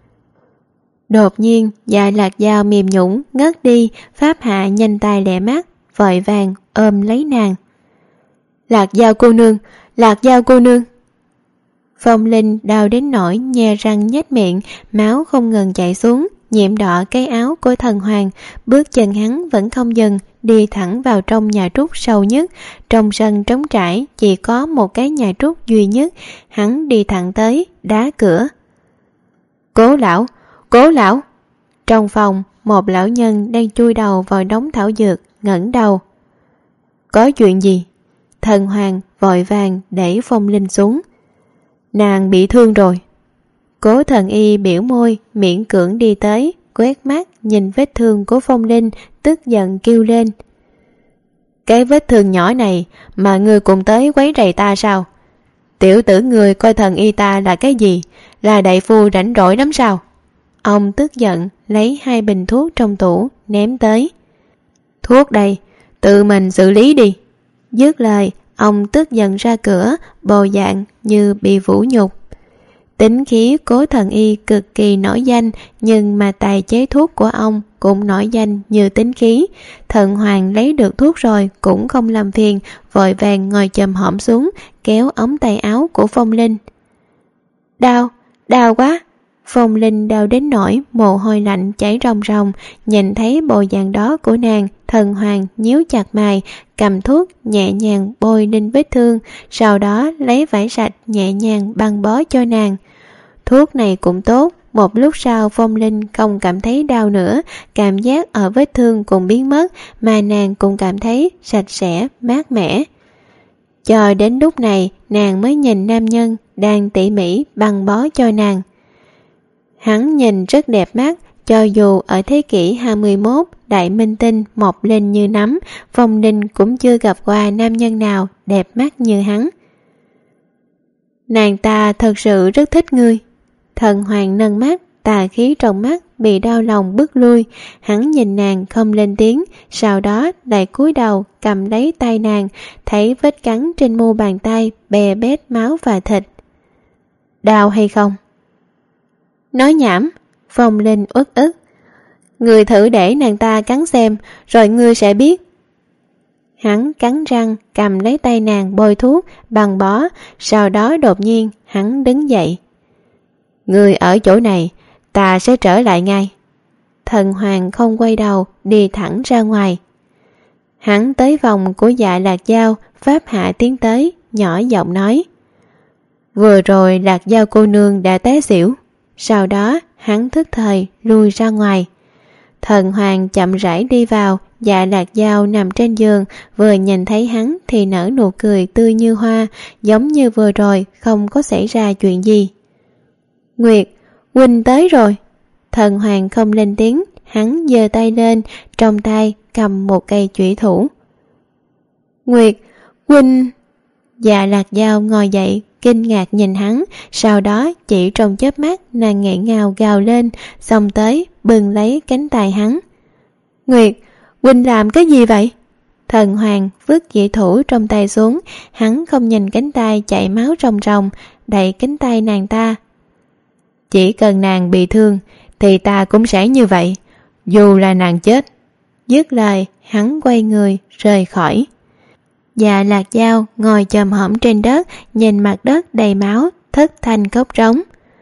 Đột nhiên Dạ Lạc Dao mềm nhũn ngất đi, Pháp Hạ nhanh tay lẹ mắt, vội vàng ôm lấy nàng. Lạc Dao cô nương, Lạc Dao cô nương. Phong Linh đau đến nỗi nhe răng nhếch miệng, máu không ngừng chảy xuống, nhiễm đỏ cái áo của Thần Hoàng. Bước chân hắn vẫn không dừng, đi thẳng vào trong nhà trúc sâu nhất. Trong sân trống trải chỉ có một cái nhà trúc duy nhất, hắn đi thẳng tới, đá cửa. Cố lão, cố lão. Trong phòng, một lão nhân đang chui đầu vào đống thảo dược, ngẩng đầu. Có chuyện gì? Thần Hoàng vội vàng đẩy Phong Linh xuống. Nàng bị thương rồi. Cố Thần Y biểu môi, miễn cưỡng đi tới, quét mắt nhìn vết thương của Phong Linh, tức giận kêu lên. Cái vết thương nhỏ này mà ngươi cùng tới quấy rầy ta sao? Tiểu tử ngươi coi Thần Y ta là cái gì? Là đại phu rảnh rỗi lắm sao? Ông tức giận lấy hai bình thuốc trong tủ ném tới. Thuốc đây, tự mình xử lý đi. Dứt lời, ông tức giận ra cửa, bộ dạng như bị vũ nhục. Tính khí Cố Thần Y cực kỳ nổi danh, nhưng mà tài chế thuốc của ông cũng nổi danh như tính khí. Thần Hoàng lấy được thuốc rồi cũng không làm phiền, vội vàng ngồi chồm hổm xuống, kéo ống tay áo của Phong Linh. Đau, đau quá. Phong Linh đau đến nỗi mồ hôi lạnh chảy ròng ròng. Nhìn thấy bộ dạng đó của nàng, Thần Hoàng nhíu chặt mày, cầm thuốc nhẹ nhàng bôi lên vết thương, sau đó lấy vải sạch nhẹ nhàng băng bó cho nàng. Thuốc này cũng tốt, một lúc sau Phong Linh không cảm thấy đau nữa, cảm giác ở vết thương cũng biến mất, mà nàng cũng cảm thấy sạch sẽ, mát mẻ. Cho đến lúc này, nàng mới nhìn nam nhân đang tỉ mỉ băng bó cho nàng. Hắn nhìn rất đẹp mắt, cho dù ở thế kỷ hai mươi mốt, đại minh tinh mọc lên như nấm, Phong Linh cũng chưa gặp qua nam nhân nào đẹp mắt như hắn. Nàng ta thật sự rất thích ngươi. Thần Hoàng nâng mắt, tà khí trong mắt bị đau lòng bước lui. Hắn nhìn nàng không lên tiếng, sau đó lại cúi đầu cầm lấy tay nàng, thấy vết cắn trên mu bàn tay bè bét máu và thịt. Đau hay không? Nói nhảm. Phong Linh uất ức. Ngươi thử để nàng ta cắn xem, rồi ngươi sẽ biết. Hắn cắn răng cầm lấy tay nàng bôi thuốc băng bó, sau đó đột nhiên hắn đứng dậy. Ngươi ở chỗ này, ta sẽ trở lại ngay. Thần Hoàng không quay đầu, đi thẳng ra ngoài. Hắn tới vòng của Dạ Lạc Dao, pháp hạ tiến tới, nhỏ giọng nói. Vừa rồi Lạc Dao cô nương đã té xỉu. Sau đó hắn thức thời lui ra ngoài. Thần Hoàng chậm rãi đi vào. Dạ Lạc Dao nằm trên giường, vừa nhìn thấy hắn thì nở nụ cười tươi như hoa, giống như vừa rồi không có xảy ra chuyện gì. Nguyệt, huynh tới rồi. Thần Hoàng không lên tiếng, hắn giơ tay lên, trong tay cầm một cây chủy thủ. Nguyệt, huynh... Dạ Lạc Dao ngồi dậy, kinh ngạc nhìn hắn, sau đó chỉ trong chớp mắt nàng nghẹn ngào gào lên, xông tới bừng lấy cánh tay hắn. Nguyệt, huynh làm cái gì vậy? Thần Hoàng vứt chủy thủ trong tay xuống, hắn không nhìn cánh tay chảy máu ròng ròng, đẩy cánh tay nàng ta. Chỉ cần nàng bị thương thì ta cũng sẽ như vậy, dù là nàng chết. Dứt lời, hắn quay người rời khỏi. Dạ Lạc Dao ngồi chồm hổm trên đất, nhìn mặt đất đầy máu, thất thanh khóc rống.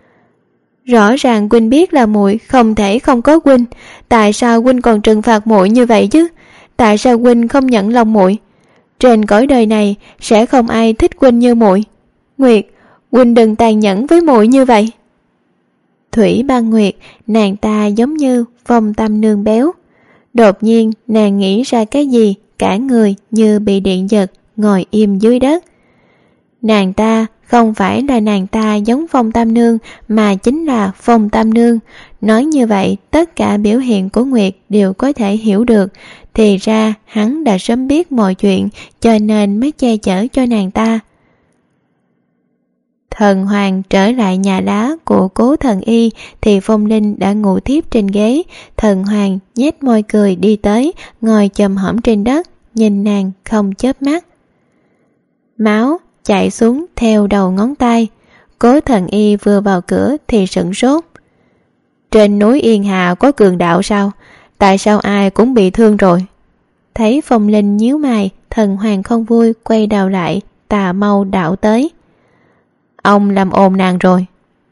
Rõ ràng huynh biết là muội không thể không có huynh, tại sao huynh còn trừng phạt muội như vậy chứ? Tại sao huynh không nhận lòng muội? Trên cõi đời này sẽ không ai thích huynh như muội. Nguyệt, huynh đừng tàn nhẫn với muội như vậy. Thủy Băng Nguyệt, nàng ta giống như Phong Tâm Nương béo. Đột nhiên nàng nghĩ ra cái gì, cả người như bị điện giật, ngồi im dưới đất. Nàng ta không phải là nàng ta giống Phong Tam Nương, mà chính là Phong Tam Nương. Nói như vậy, tất cả biểu hiện của Nguyệt đều có thể hiểu được. Thì ra hắn đã sớm biết mọi chuyện, cho nên mới che chở cho nàng ta. Thần Hoàng trở lại nhà lá của Cố Thần Y thì Phong Linh đã ngủ thiếp trên ghế. Thần Hoàng nhếch môi cười đi tới, ngồi chồm hổm trên đất, nhìn nàng không chớp mắt. Máu chạy xuống theo đầu ngón tay. Cố Thần Y vừa vào cửa thì sửng sốt. Trên núi Yên Hà có cường đạo sao? Tại sao ai cũng bị thương rồi? Thấy Phong Linh nhíu mày, Thần Hoàng không vui quay đầu lại, tà mau đạo tới. Ông làm ồn nàng rồi.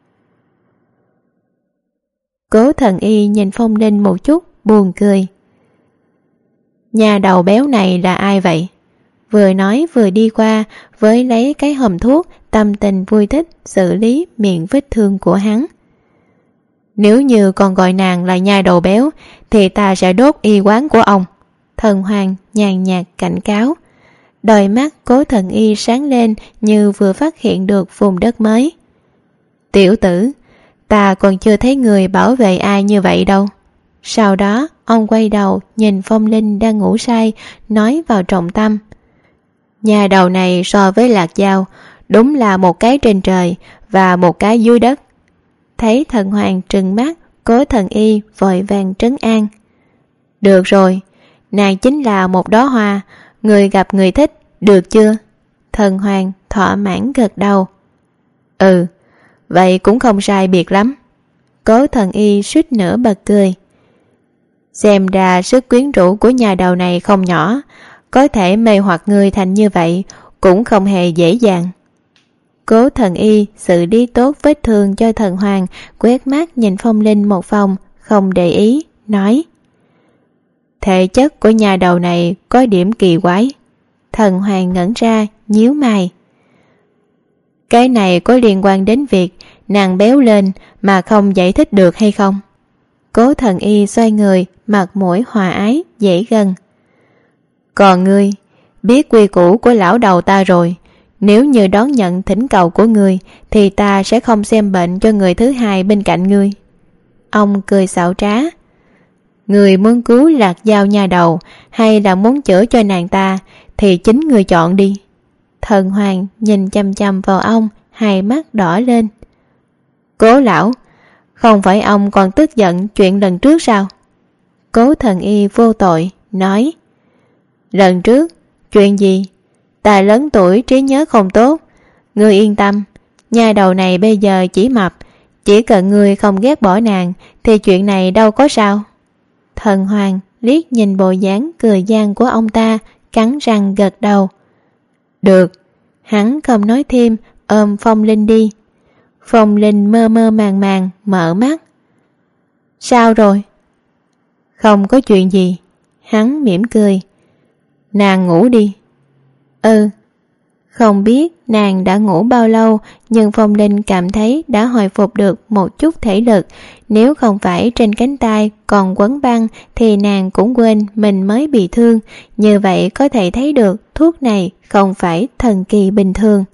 Cố Thần Y nhìn Phong Linh một chút, buồn cười. Nhà đầu béo này là ai vậy? Vừa nói vừa đi qua, với lấy cái hòm thuốc, tâm tình vui thích xử lý miệng vết thương của hắn. Nếu như còn gọi nàng là nhà đầu béo thì ta sẽ đốt y quán của ông. Thần Hoàng nhàn nhạt cảnh cáo. Đôi mắt Cố Thần Y sáng lên như vừa phát hiện được vùng đất mới. Tiểu tử, ta còn chưa thấy người bảo vệ ai như vậy đâu. Sau đó ông quay đầu nhìn Phong Linh đang ngủ say, nói vào trọng tâm. Nhà đầu này so với Lạc Dao đúng là một cái trên trời và một cái dưới đất. Thấy Thần Hoàng trừng mắt, Cố Thần Y vội vàng trấn an. Được rồi, nàng chính là một đóa hoa, người gặp người thích, được chưa? Thần Hoàng thỏa mãn gật đầu. Ừ, vậy cũng không sai biệt lắm. Cố Thần Y suýt nữa bật cười. Xem ra sức quyến rũ của nhà đầu này không nhỏ, có thể mê hoặc người thành như vậy cũng không hề dễ dàng. Cố Thần Y xử lý tốt vết thương cho Thần Hoàng, quét mắt nhìn Phong Linh một vòng, không để ý, nói: thể chất của nhà đầu này có điểm kỳ quái. Thần Hoàng ngẩn ra, nhíu mày. Cái này có liên quan đến việc nàng béo lên mà không giải thích được hay không? Cố Thần Y xoay người, mặt mũi hòa ái, dễ gần. Còn ngươi, biết quy củ của lão đầu ta rồi. Nếu như đón nhận thỉnh cầu của ngươi thì ta sẽ không xem bệnh cho người thứ hai bên cạnh ngươi. Ông cười xảo trá. Người muốn cứu Lạc Giao nhà đầu hay là muốn chữa cho nàng ta thì chính người chọn đi. Thần Hoàng nhìn chăm chăm vào ông, hai mắt đỏ lên. Cố lão, không phải ông còn tức giận chuyện lần trước sao? Cố Thần Y vô tội, nói: lần trước, chuyện gì? Ta lớn tuổi trí nhớ không tốt. Ngươi yên tâm, nhà đầu này bây giờ chỉ mập, chỉ cần ngươi không ghét bỏ nàng thì chuyện này đâu có sao. Thần Hoàng liếc nhìn bộ dáng cười gian của ông ta, cắn răng gật đầu. Được. Hắn không nói thêm, ôm Phong Linh đi. Phong Linh mơ mơ màng màng mở mắt. Sao rồi? Không có chuyện gì. Hắn mỉm cười. Nàng ngủ đi. Ừ. Không biết nàng đã ngủ bao lâu, nhưng Phong Linh cảm thấy đã hồi phục được một chút thể lực. Nếu không phải trên cánh tay còn quấn băng thì nàng cũng quên mình mới bị thương. Như vậy có thể thấy được thuốc này không phải thần kỳ bình thường.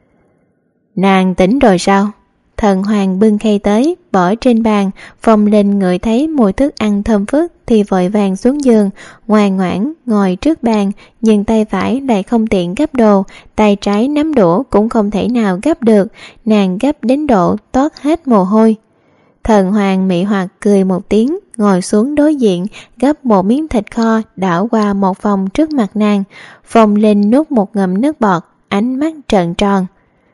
Nàng tỉnh rồi sao? Thần Hoàng bưng khay tới, bỏ trên bàn. Phong Linh ngửi thấy mùi thức ăn thơm phức thì vội vàng xuống giường, ngoan ngoãn ngồi trước bàn, nhưng tay phải lại không tiện gắp đồ, tay trái nắm đũa cũng không thể nào gắp được, nàng gắp đến độ toát hết mồ hôi. Thần Hoàng mị hoặc cười một tiếng, ngồi xuống đối diện, gắp một miếng thịt kho đảo qua một vòng trước mặt nàng. Phong Linh nuốt một ngụm nước bọt, ánh mắt trợn tròn.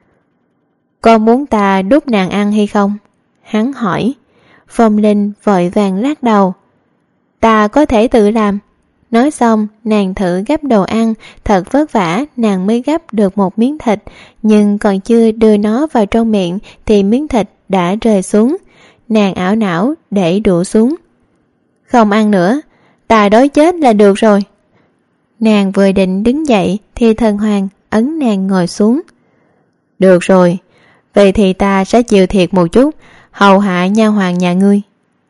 Con muốn ta đút nàng ăn hay không? Hắn hỏi. Phong Linh vội vàng lắc đầu. Ta có thể tự làm. Nói xong, nàng thử gắp đồ ăn, thật vất vả nàng mới gắp được một miếng thịt, nhưng còn chưa đưa nó vào trong miệng thì miếng thịt đã rơi xuống. Nàng ảo não để đũa xuống. Không ăn nữa, ta đói chết là được rồi. Nàng vừa định đứng dậy thì Thần Hoàng ấn nàng ngồi xuống. Được rồi, vậy thì ta sẽ chịu thiệt một chút, hầu hạ nha hoàn nhà ngươi.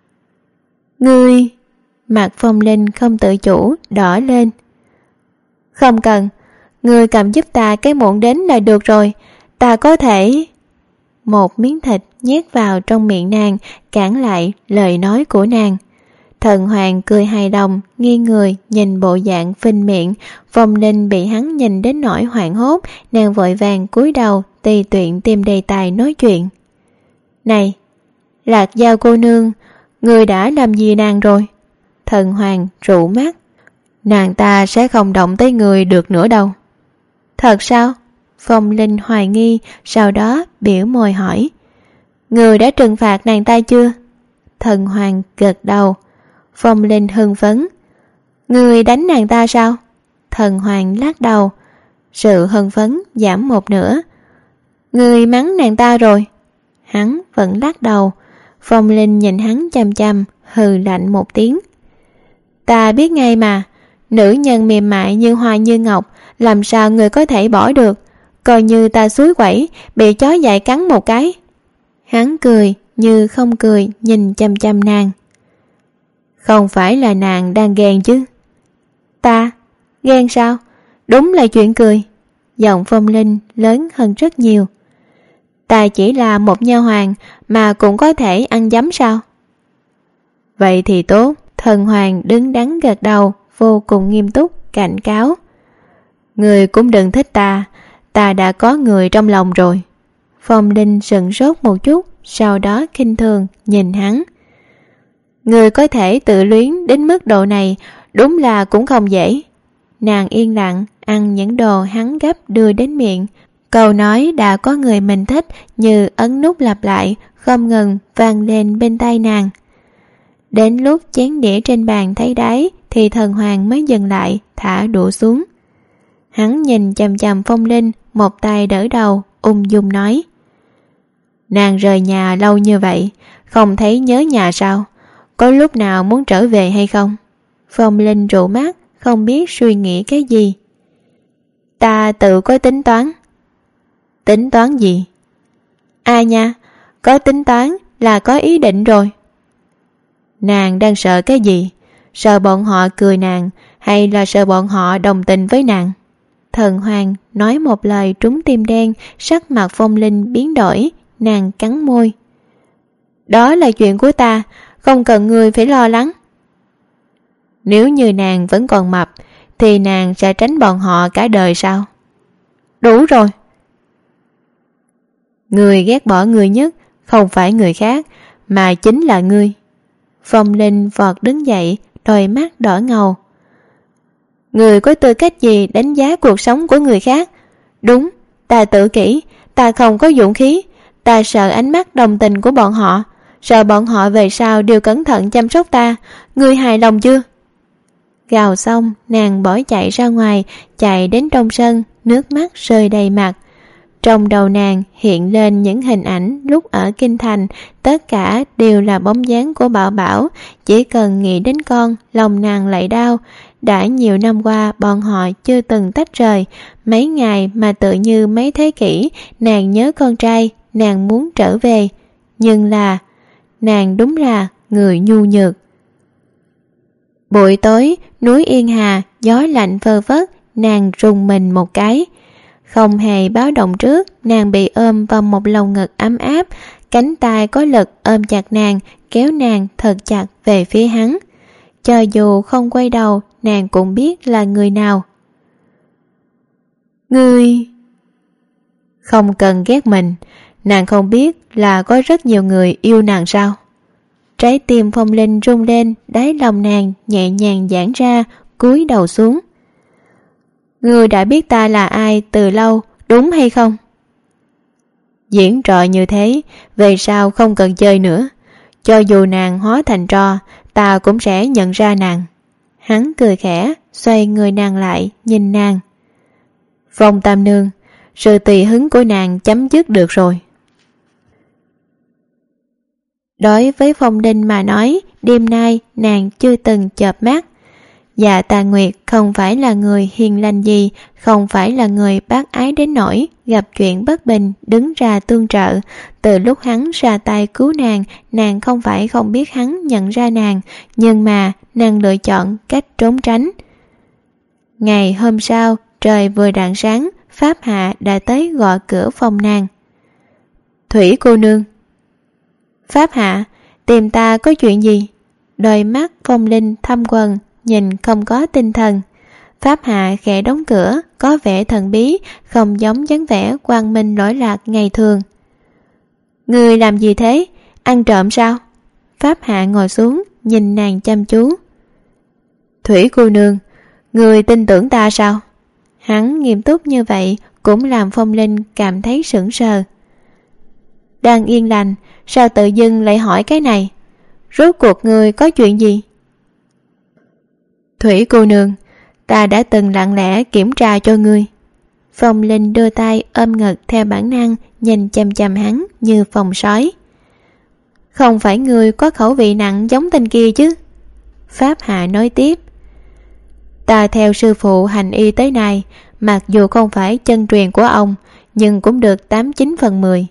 Ngươi... Mặt Phong Linh không tự chủ đỏ lên. Không cần, ngươi cầm giúp ta cái muỗng đến là được rồi, ta có thể... Một miếng thịt nhét vào trong miệng nàng, cản lại lời nói của nàng. Thần Hoàng cười hài lòng, nghiêng người nhìn bộ dạng phình miệng. Phong Linh bị hắn nhìn đến nỗi hoảng hốt, nàng vội vàng cúi đầu tùy tiện tìm đề tài nói chuyện. Này, Lạc Giao cô nương, ngươi đã làm gì nàng rồi? Thần Hoàng rủ mắt. Nàng ta sẽ không động tới người được nữa đâu. Thật sao? Phong Linh hoài nghi, sau đó biểu môi hỏi. Người đã trừng phạt nàng ta chưa? Thần Hoàng gật đầu. Phong Linh hưng phấn. Người đánh nàng ta sao? Thần Hoàng lắc đầu. Sự hưng phấn giảm một nửa. Người mắng nàng ta rồi? Hắn vẫn lắc đầu. Phong Linh nhìn hắn chăm chăm, hừ lạnh một tiếng. Ta biết ngay mà, nữ nhân mềm mại như hoa như ngọc, làm sao người có thể bỏ được? Coi như ta suối quẩy, bị chó dại cắn một cái. Hắn cười như không cười, nhìn chăm chăm nàng. Không phải là nàng đang ghen chứ? Ta? Ghen sao? Đúng là chuyện cười. Giọng Phong Linh lớn hơn rất nhiều. Ta chỉ là một nha hoàn mà cũng có thể ăn dấm sao? Vậy thì tốt. Thần Hoàng đứng đắn gật đầu, vô cùng nghiêm túc, cảnh cáo. Người cũng đừng thích ta, ta đã có người trong lòng rồi. Phong Linh sững sốt một chút, sau đó khinh thường nhìn hắn. Người có thể tự luyến đến mức độ này, đúng là cũng không dễ. Nàng yên lặng ăn những đồ hắn gấp đưa đến miệng. Câu nói đã có người mình thích như ấn nút lặp lại, không ngừng vang lên bên tai nàng. Đến lúc chén đĩa trên bàn thấy đáy thì Thần Hoàng mới dừng lại, thả đũa xuống. Hắn nhìn chằm chằm Phong Linh, một tay đỡ đầu, ung dung nói: Nàng rời nhà lâu như vậy, không thấy nhớ nhà sao? Có lúc nào muốn trở về hay không? Phong Linh rủ mắt, không biết suy nghĩ cái gì. Ta tự có tính toán. Tính toán gì? À nha, có tính toán là có ý định rồi. Nàng đang sợ cái gì? Sợ bọn họ cười nàng, hay là sợ bọn họ đồng tình với nàng? Thần Hoàng nói một lời trúng tim đen, sắc mặt Phong Linh biến đổi, nàng cắn môi. Đó là chuyện của ta, không cần người phải lo lắng. Nếu như nàng vẫn còn mập, thì nàng sẽ tránh bọn họ cả đời sao? Đủ rồi. Người ghét bỏ người nhất không phải người khác, mà chính là ngươi. Phong Linh vọt đứng dậy, đôi mắt đỏ ngầu. Người có tư cách gì đánh giá cuộc sống của người khác? Đúng, ta tự kỷ, ta không có dũng khí, ta sợ ánh mắt đồng tình của bọn họ, sợ bọn họ về sau đều cẩn thận chăm sóc ta. Ngươi hài lòng chưa? Gào xong, nàng bỏ chạy ra ngoài, chạy đến trong sân, nước mắt rơi đầy mặt. Trong đầu nàng hiện lên những hình ảnh lúc ở Kinh Thành, tất cả đều là bóng dáng của Bảo Bảo. Chỉ cần nghĩ đến con, lòng nàng lại đau. Đã nhiều năm qua bọn họ chưa từng tách rời, mấy ngày mà tự như mấy thế kỷ. Nàng nhớ con trai, nàng muốn trở về. Nhưng là, nàng đúng là người nhu nhược. Buổi tối, núi Yên Hà, gió lạnh phơ phất, nàng rùng mình một cái. Không hề báo động trước, nàng bị ôm vào một lồng ngực ấm áp, cánh tay có lực ôm chặt nàng, kéo nàng thật chặt về phía hắn. Cho dù không quay đầu, nàng cũng biết là người nào. Ngươi... Không cần ghét mình, nàng không biết là có rất nhiều người yêu nàng sao? Trái tim Phong Linh rung lên, đáy lòng nàng nhẹ nhàng giãn ra, cúi đầu xuống. Ngươi đã biết ta là ai từ lâu, đúng hay không? Diễn trò như thế, về sau không cần chơi nữa. Cho dù nàng hóa thành tro, ta cũng sẽ nhận ra nàng. Hắn cười khẽ, xoay người nàng lại, nhìn nàng. Phong Tam Nương, sự tùy hứng của nàng chấm dứt được rồi. Đối với Phong Linh mà nói, đêm nay nàng chưa từng chợp mắt. Dạ Tà Nguyệt không phải là người hiền lành gì, không phải là người bác ái đến nỗi gặp chuyện bất bình đứng ra tương trợ. Từ lúc hắn ra tay cứu nàng, nàng không phải không biết hắn nhận ra nàng, nhưng mà nàng lựa chọn cách trốn tránh. Ngày hôm sau, trời vừa rạng sáng, Pháp Hạ đã tới gõ cửa phòng nàng. Thủy cô nương. Pháp Hạ, tìm ta có chuyện gì? Đôi mắt Phong Linh thâm quầng, nhìn không có tinh thần. Pháp Hạ khẽ đóng cửa, có vẻ thần bí, không giống dáng vẻ quang minh lỗi lạc ngày thường. Ngươi làm gì thế? Ăn trộm sao? Pháp Hạ ngồi xuống, nhìn nàng chăm chú. Thủy cô nương, ngươi tin tưởng ta sao? Hắn nghiêm túc như vậy cũng làm Phong Linh cảm thấy sững sờ. Đang yên lành, sao tự dưng lại hỏi cái này? Rốt cuộc ngươi có chuyện gì? Thủy cô nương, ta đã từng lặng lẽ kiểm tra cho ngươi. Phong Linh đưa tay ôm ngực theo bản năng, nhìn chằm chằm hắn như phòng sói. Không phải ngươi có khẩu vị nặng giống tên kia chứ? Pháp Hạ nói tiếp. Ta theo sư phụ hành y tới nay, mặc dù không phải chân truyền của ông, nhưng cũng được tám chín phần mười.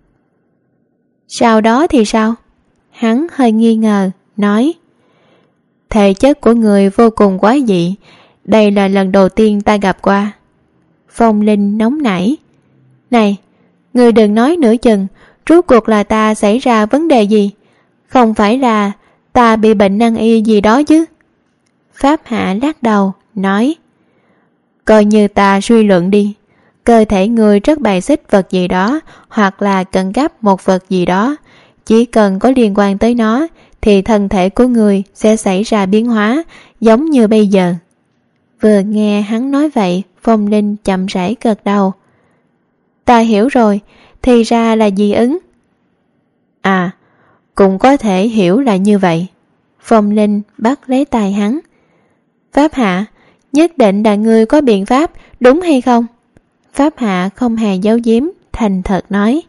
Sau đó thì sao? Hắn hơi nghi ngờ, nói. Thể chất của người vô cùng quái dị, đây là lần đầu tiên ta gặp qua. Phong Linh nóng nảy. Này, người đừng nói nửa chừng, rốt cuộc là ta xảy ra vấn đề gì? Không phải là ta bị bệnh nan y gì đó chứ? Pháp Hạ lắc đầu, nói. Coi như ta suy luận đi, cơ thể người rất bài xích vật gì đó, hoặc là cần gấp một vật gì đó. Chỉ cần có liên quan tới nó, thì thân thể của người sẽ xảy ra biến hóa, giống như bây giờ. Vừa nghe hắn nói vậy, Phong Linh chậm rãi gật đầu. Ta hiểu rồi, thì ra là dị ứng. À, cũng có thể hiểu là như vậy. Phong Linh bắt lấy tay hắn. Pháp Hạ, nhất định là ngươi có biện pháp, đúng hay không? Pháp Hạ không hề giấu giếm, thành thật nói: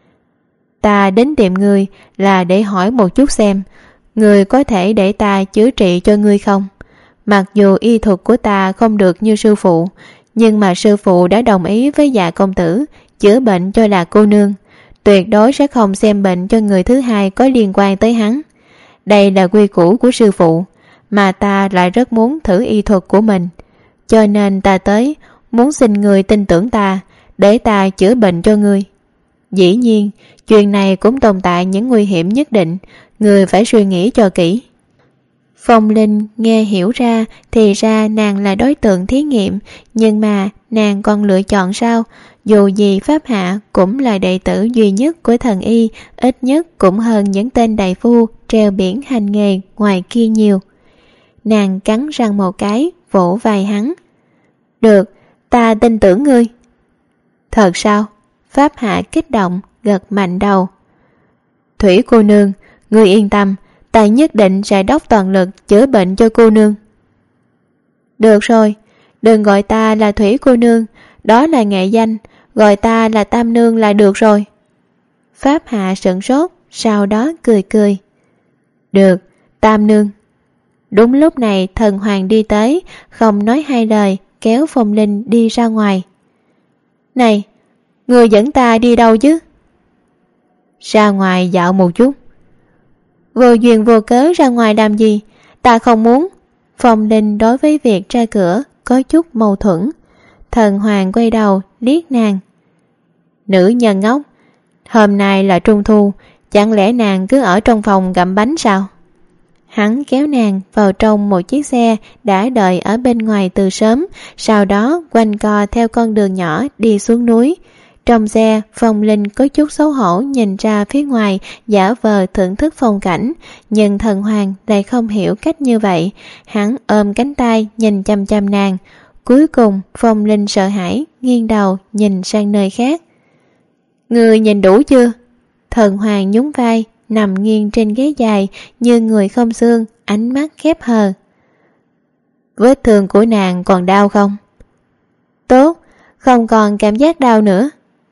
Ta đến tìm ngươi là để hỏi một chút xem ngươi có thể để ta chữa trị cho ngươi không. Mặc dù y thuật của ta không được như sư phụ, nhưng mà sư phụ đã đồng ý với Dạ công tử chữa bệnh cho Lạc cô nương, tuyệt đối sẽ không xem bệnh cho người thứ hai có liên quan tới hắn. Đây là quy củ của sư phụ, mà ta lại rất muốn thử y thuật của mình, cho nên ta tới muốn xin người tin tưởng ta để ta chữa bệnh cho ngươi. Dĩ nhiên chuyện này cũng tồn tại những nguy hiểm nhất định, người phải suy nghĩ cho kỹ. Phong Linh nghe hiểu ra thì ra nàng là đối tượng thí nghiệm, nhưng mà nàng còn lựa chọn sao? Dù gì Pháp Hạ cũng là đệ tử duy nhất của thần y, ít nhất cũng hơn những tên đại phu treo biển hành nghề ngoài kia nhiều. Nàng cắn răng một cái, vỗ vai hắn: Được, ta tin tưởng ngươi. Thật sao? Pháp Hạ kích động, gật mạnh đầu. Thủy cô nương, ngươi yên tâm, ta nhất định sẽ đốc toàn lực chữa bệnh cho cô nương. Được rồi, đừng gọi ta là Thủy cô nương, đó là nghệ danh, gọi ta là Tam nương là được rồi. Pháp Hạ sửng sốt, sau đó cười cười. Được, Tam nương. Đúng lúc này thần hoàng đi tới, không nói hai lời, kéo Phong Linh đi ra ngoài. Này, người dẫn ta đi đâu chứ? Ra ngoài dạo một chút. Vô duyên vô cớ ra ngoài làm gì? Ta không muốn. Phong Linh đối với việc ra cửa có chút mâu thuẫn. Thần hoàng quay đầu liếc nàng. Nữ nhân ngốc, hôm nay là trung thu, chẳng lẽ nàng cứ ở trong phòng gặm bánh sao? Hắn kéo nàng vào trong một chiếc xe đã đợi ở bên ngoài từ sớm, sau đó quanh co theo con đường nhỏ đi xuống núi. Trong xe, Phong Linh có chút xấu hổ nhìn ra phía ngoài, giả vờ thưởng thức phong cảnh, nhưng thần hoàng lại không hiểu cách như vậy. Hắn ôm cánh tay nhìn chăm chăm nàng. Cuối cùng Phong Linh sợ hãi nghiêng đầu nhìn sang nơi khác. Người nhìn đủ chưa? Thần hoàng nhún vai, nằm nghiêng trên ghế dài như người không xương, ánh mắt khép hờ. Vết thương của nàng còn đau không? Tốt, không còn cảm giác đau nữa.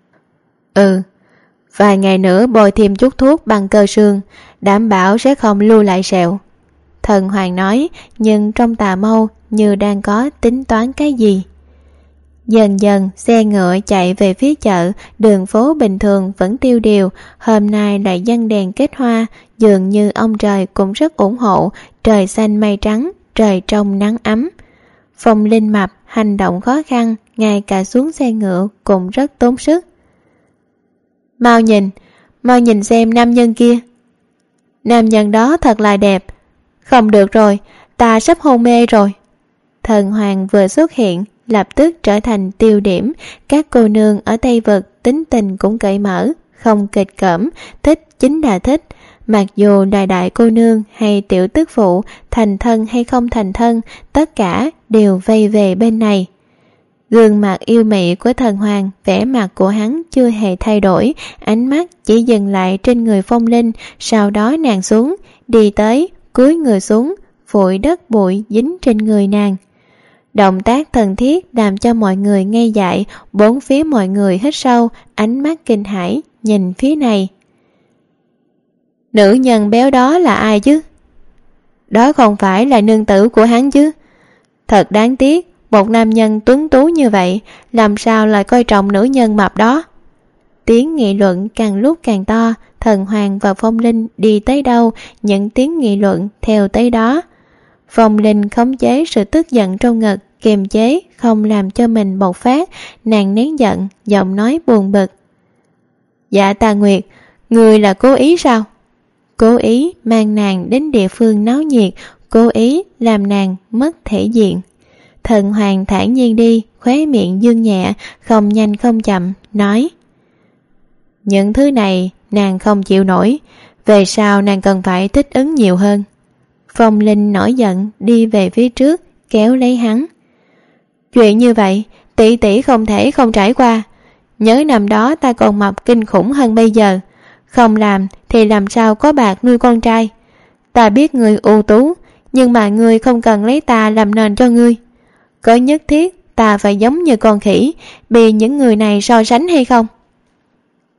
Ừ, vài ngày nữa bôi thêm chút thuốc bằng cơ xương, đảm bảo sẽ không lưu lại sẹo. Thần hoàng nói, nhưng trong tà mâu như đang có tính toán cái gì. Dần dần xe ngựa chạy về phía chợ, đường phố bình thường vẫn tiêu điều, hôm nay lại giăng đèn kết hoa, dường như ông trời cũng rất ủng hộ, trời xanh mây trắng, trời trong nắng ấm. Phong Linh mập hành động khó khăn, ngay cả xuống xe ngựa cũng rất tốn sức. Mau nhìn, mau nhìn xem nam nhân kia. Nam nhân đó thật là đẹp. Không được rồi, ta sắp hôn mê rồi. Thần hoàng vừa xuất hiện lập tức trở thành tiêu điểm. Các cô nương ở Tây Vực tính tình cũng cởi mở, không kịch cỡm, thích chính là thích. Mặc dù đại đại cô nương hay tiểu tức phụ, thành thân hay không thành thân, tất cả đều vây về bên này. Gương mặt yêu mị của thần hoàng, vẻ mặt của hắn chưa hề thay đổi, ánh mắt chỉ dừng lại trên người Phong Linh, sau đó nàng xuống, đi tới, cúi người xuống, vội đất bụi dính trên người nàng. Động tác thân thiết làm cho mọi người ngây dại, bốn phía mọi người hít sâu, ánh mắt kinh hãi nhìn phía này. Nữ nhân béo đó là ai chứ? Đó không phải là nương tử của hắn chứ? Thật đáng tiếc, một nam nhân tuấn tú như vậy, làm sao lại coi trọng nữ nhân mập đó? Tiếng nghị luận càng lúc càng to, thần hoàng và Phong Linh đi tới đâu, những tiếng nghị luận theo tới đó. Phong Linh khống chế sự tức giận trong ngực, kiềm chế không làm cho mình bộc phát, nàng nén giận, giọng nói buồn bực. Dạ Tà Nguyệt, người là cố ý sao? Cố ý mang nàng đến địa phương náo nhiệt, cố ý làm nàng mất thể diện. Thần hoàng thản nhiên đi, khóe miệng dương nhẹ, không nhanh không chậm, nói: Những thứ này nàng không chịu nổi, về sau nàng cần phải thích ứng nhiều hơn. Phong Linh nổi giận đi về phía trước, kéo lấy hắn. Chuyện như vậy tỷ tỷ không thể không trải qua. Nhớ năm đó ta còn mập kinh khủng hơn bây giờ, không làm thì làm sao có bạc nuôi con trai. Ta biết ngươi ưu tú, nhưng mà ngươi không cần lấy ta làm nền cho ngươi. Có nhất thiết ta phải giống như con khỉ bị những người này so sánh hay không?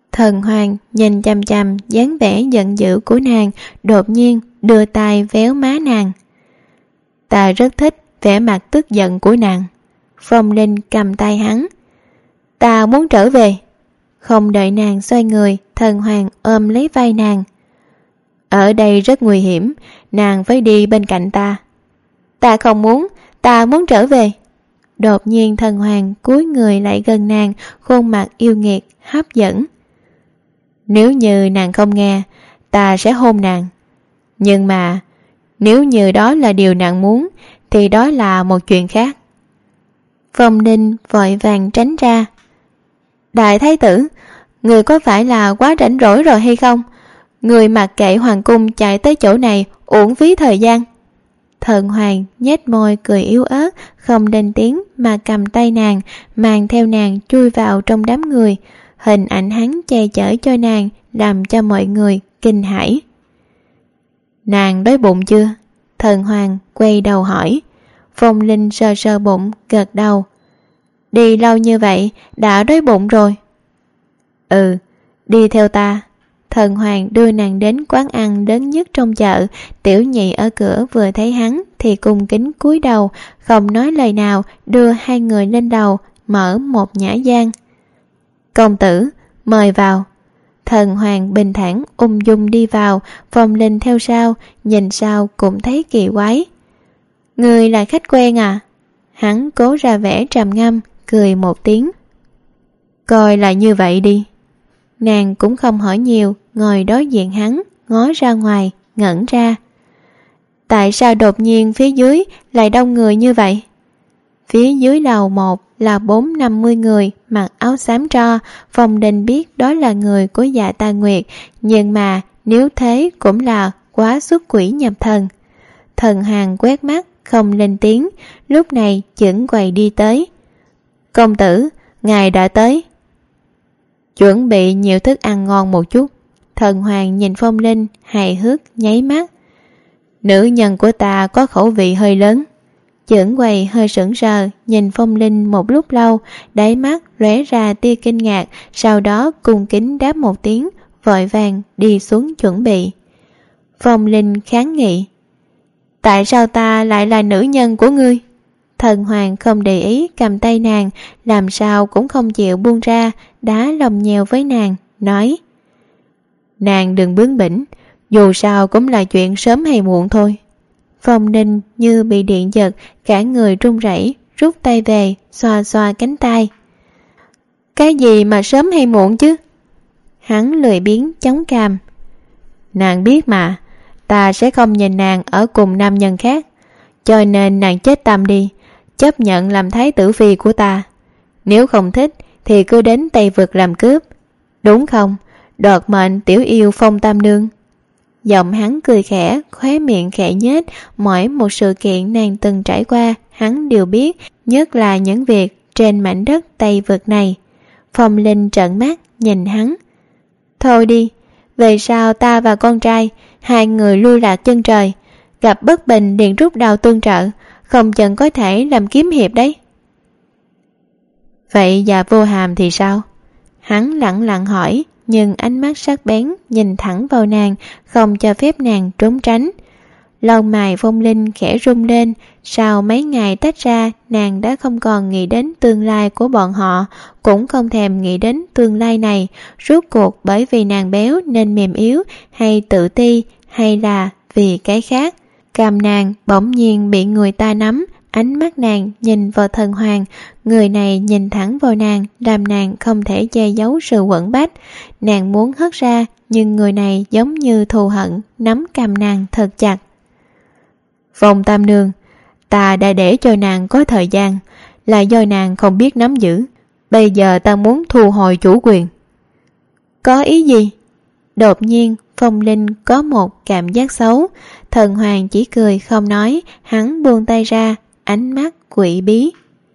Thần Hoàng nhìn chằm chằm dáng vẻ giận dữ của nàng, đột nhiên đưa tay véo má nàng. Ta rất thích vẻ mặt tức giận của nàng. Phong Linh cầm tay hắn. Ta muốn trở về. Không đợi nàng xoay người, Thần Hoàng ôm lấy vai nàng. Ở đây rất nguy hiểm, nàng phải đi bên cạnh ta. Ta không muốn, ta muốn trở về. Đột nhiên Thần Hoàng cúi người lại gần nàng, khuôn mặt yêu nghiệt, hấp dẫn. Nếu như nàng không nghe, ta sẽ hôn nàng. Nhưng mà nếu như đó là điều nàng muốn, thì đó là một chuyện khác. Phong Linh vội vàng tránh ra. Đại thái tử, người có phải là quá rảnh rỗi rồi hay không? Người mặc kệ hoàng cung chạy tới chỗ này uổng phí thời gian. Thần Hoàng nhếch môi cười yếu ớt, không lên tiếng mà cầm tay nàng, mang theo nàng chui vào trong đám người. Hình ảnh hắn che chở cho nàng làm cho mọi người kinh hãi. Nàng đói bụng chưa? Thần Hoàng quay đầu hỏi. Phong Linh sờ sờ bụng, gật đầu. Đi lâu như vậy đã đói bụng rồi. Ừ, đi theo ta. Thần Hoàng đưa nàng đến quán ăn lớn nhất trong chợ. Tiểu nhị ở cửa vừa thấy hắn thì cung kính cúi đầu, không nói lời nào, đưa hai người lên đầu, mở một nhã gian. Công tử, mời vào. Thần Hoàng bình thản ung dung đi vào, Phong Linh theo sau, nhìn sau cũng thấy kỳ quái. Người là khách quen à? Hắn cố ra vẻ trầm ngâm, cười một tiếng. Coi là như vậy đi. Nàng cũng không hỏi nhiều, ngồi đối diện hắn, ngó ra ngoài, ngẩn ra. Tại sao đột nhiên phía dưới lại đông người như vậy? Phía dưới lầu một là bốn năm mươi người mặc áo xám tro. Phong Linh biết đó là người của Dạ Tà Nguyệt, nhưng mà nếu thế cũng là quá xuất quỷ nhập thần. Thần Hoàng quét mắt, không lên tiếng. Lúc này chững quầy đi tới. Công tử, ngài đã tới. Chuẩn bị nhiều thức ăn ngon một chút. Thần Hoàng nhìn Phong Linh hài hước nháy mắt. Nữ nhân của ta có khẩu vị hơi lớn. Chững quầy hơi sững sờ, nhìn Phong Linh một lúc lâu, đáy mắt lóe ra tia kinh ngạc, sau đó cung kính đáp một tiếng, vội vàng đi xuống chuẩn bị. Phong Linh kháng nghị. Tại sao ta lại là nữ nhân của ngươi? Thần Hoàng không để ý, cầm tay nàng, làm sao cũng không chịu buông ra, đá lòng nhèo với nàng, nói. Nàng đừng bướng bỉnh, dù sao cũng là chuyện sớm hay muộn thôi. Phong Linh như bị điện giật, cả người run rẩy, rút tay về, xoa xoa cánh tay. Cái gì mà sớm hay muộn chứ? Hắn lười biếng chống cằm. Nàng biết mà, ta sẽ không nhìn nàng ở cùng nam nhân khác, cho nên nàng chết tâm đi, chấp nhận làm thái tử phi của ta. Nếu không thích thì cứ đến Tây Vực làm cướp, đúng không? Đoạt mệnh tiểu yêu Phong Tam Nương. Giọng hắn cười khẽ, khóe miệng khẽ nhếch. Mỗi một sự kiện nàng từng trải qua hắn đều biết, nhất là những việc trên mảnh đất Tây Vực này. Phong Linh trợn mắt nhìn hắn. Thôi đi, về sau ta và con trai hai người lui lạc chân trời, gặp bất bình liền rút đao tương trợ, không chừng có thể làm kiếm hiệp đấy. Vậy Dạ Vô Hàm thì sao? Hắn lặng lặng hỏi, nhưng ánh mắt sắc bén nhìn thẳng vào nàng, không cho phép nàng trốn tránh. Lông mày Phong Linh khẽ rung lên. Sau mấy ngày tách ra, nàng đã không còn nghĩ đến tương lai của bọn họ, cũng không thèm nghĩ đến tương lai này. Rốt cuộc bởi vì nàng béo nên mềm yếu, hay tự ti, hay là vì cái khác? Cằm nàng bỗng nhiên bị người ta nắm, ánh mắt nàng nhìn vào Thần Hoàng. Người này nhìn thẳng vào nàng, làm nàng không thể che giấu sự quẫn bách. Nàng muốn hất ra, nhưng người này giống như thù hận, nắm cằm nàng thật chặt. Phong Tam Nương, ta đã để cho nàng có thời gian, là do nàng không biết nắm giữ. Bây giờ ta muốn thu hồi chủ quyền. Có ý gì? Đột nhiên Phong Linh có một cảm giác xấu. Thần Hoàng chỉ cười không nói, hắn buông tay ra, ánh mắt quỷ bí.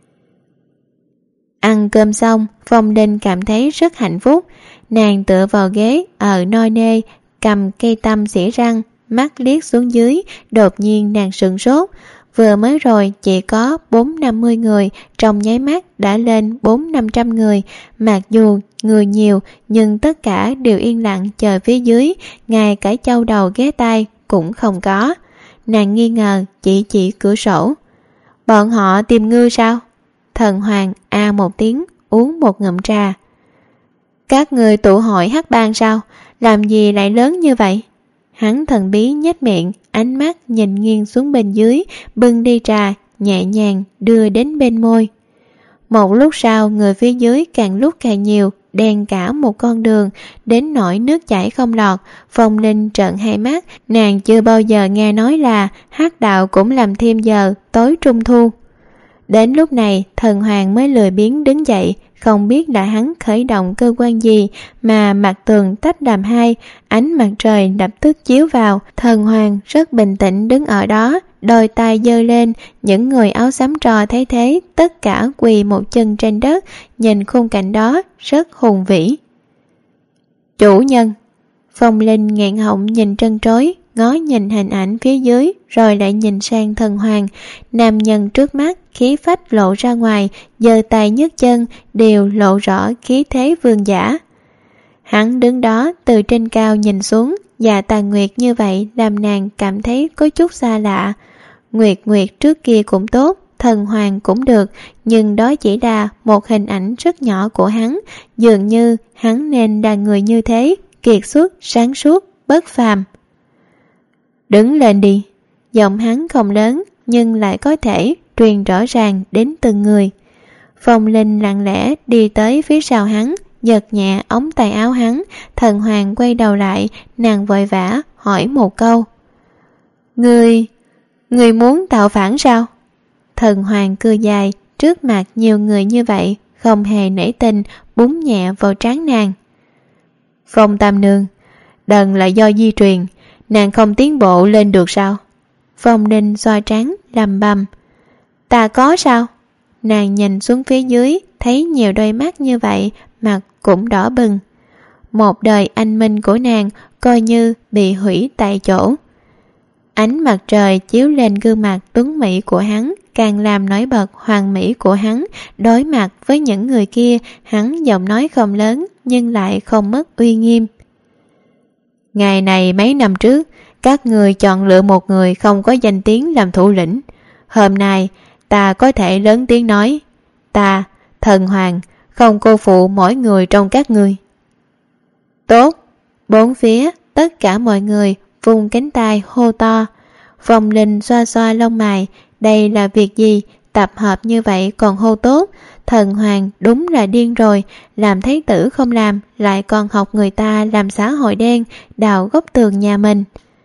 Ăn cơm xong, Phong Linh cảm thấy rất hạnh phúc. Nàng tựa vào ghế ở nôi nê, cầm cây tăm xỉa răng, mắt liếc xuống dưới. Đột nhiên nàng sửng sốt. Vừa mới rồi chỉ có bốn năm mươi người, trong nháy mắt đã lên bốn năm trăm người. Mặc dù người nhiều nhưng tất cả đều yên lặng chờ phía dưới, ngay cả châu đầu ghé tai cũng không có. Nàng nghi ngờ chỉ chỉ cửa sổ. Bọn họ tìm ngươi sao? Thần Hoàng a một tiếng, uống một ngụm trà. Các người tụ hội hát bang sao? Làm gì lại lớn như vậy? Hắn thần bí nhếch miệng, ánh mắt nhìn nghiêng xuống bên dưới, bưng đi trà, nhẹ nhàng đưa đến bên môi. Một lúc sau, người phía dưới càng lúc càng nhiều, đen cả một con đường, đến nỗi nước chảy không lọt. Phong Linh trợn hai mắt, nàng chưa bao giờ nghe nói là hát đạo cũng làm thêm giờ tối trung thu. Đến lúc này, Thần Hoàng mới lười biếng đứng dậy, không biết là hắn khởi động cơ quan gì mà mặt tường tách làm hai, ánh mặt trời lập tức chiếu vào. Thần Hoàng rất bình tĩnh đứng ở đó, đôi tay giơ lên, những người áo xám trò thấy thế, tất cả quỳ một chân trên đất, nhìn khung cảnh đó rất hùng vĩ. Chủ nhân. Phong Linh nghẹn họng nhìn trân trối, ngó nhìn hình ảnh phía dưới, rồi lại nhìn sang Thần Hoàng. Nam nhân trước mắt khí phách lộ ra ngoài, giơ tay nhấc chân đều lộ rõ khí thế vương giả. Hắn đứng đó từ trên cao nhìn xuống, và Tà Nguyệt như vậy làm nàng cảm thấy có chút xa lạ. Nguyệt Nguyệt trước kia cũng tốt, Thần Hoàng cũng được, nhưng đó chỉ là một hình ảnh rất nhỏ của hắn. Dường như hắn nên là người như thế, kiệt xuất, sáng suốt, bất phàm. Đứng lên đi. Giọng hắn không lớn nhưng lại có thể truyền rõ ràng đến từng người. Phong Linh lặng lẽ đi tới phía sau hắn, giật nhẹ ống tay áo hắn. Thần Hoàng quay đầu lại, nàng vội vã hỏi một câu. Ngươi, ngươi muốn tạo phản sao? Thần Hoàng cười dài, trước mặt nhiều người như vậy, không hề nể tình, búng nhẹ vào trán nàng. Phong Tam Nương, đần là do di truyền, nàng không tiến bộ lên được sao? Phong Linh xoa trán lầm bầm. Ta có sao? Nàng nhìn xuống phía dưới, thấy nhiều đôi mắt như vậy, mặt cũng đỏ bừng. Một đời anh minh của nàng coi như bị hủy tại chỗ. Ánh mặt trời chiếu lên gương mặt tuấn mỹ của hắn, càng làm nổi bật hoàn mỹ của hắn. Đối mặt với những người kia, hắn giọng nói không lớn nhưng lại không mất uy nghiêm. Ngày này mấy năm trước, các người chọn lựa một người không có danh tiếng làm thủ lĩnh. Hôm nay ta có thể lớn tiếng nói, ta, Thần Hoàng, không cô phụ mỗi người trong các ngươi. Tốt. Bốn phía tất cả mọi người vung cánh tay hô to. Phong Linh xoa xoa lông mày, đây là việc gì? Tập hợp như vậy còn hô tốt. Thần Hoàng đúng là điên rồi, làm thái tử không làm, lại còn học người ta làm xã hội đen, đào góc tường nhà mình.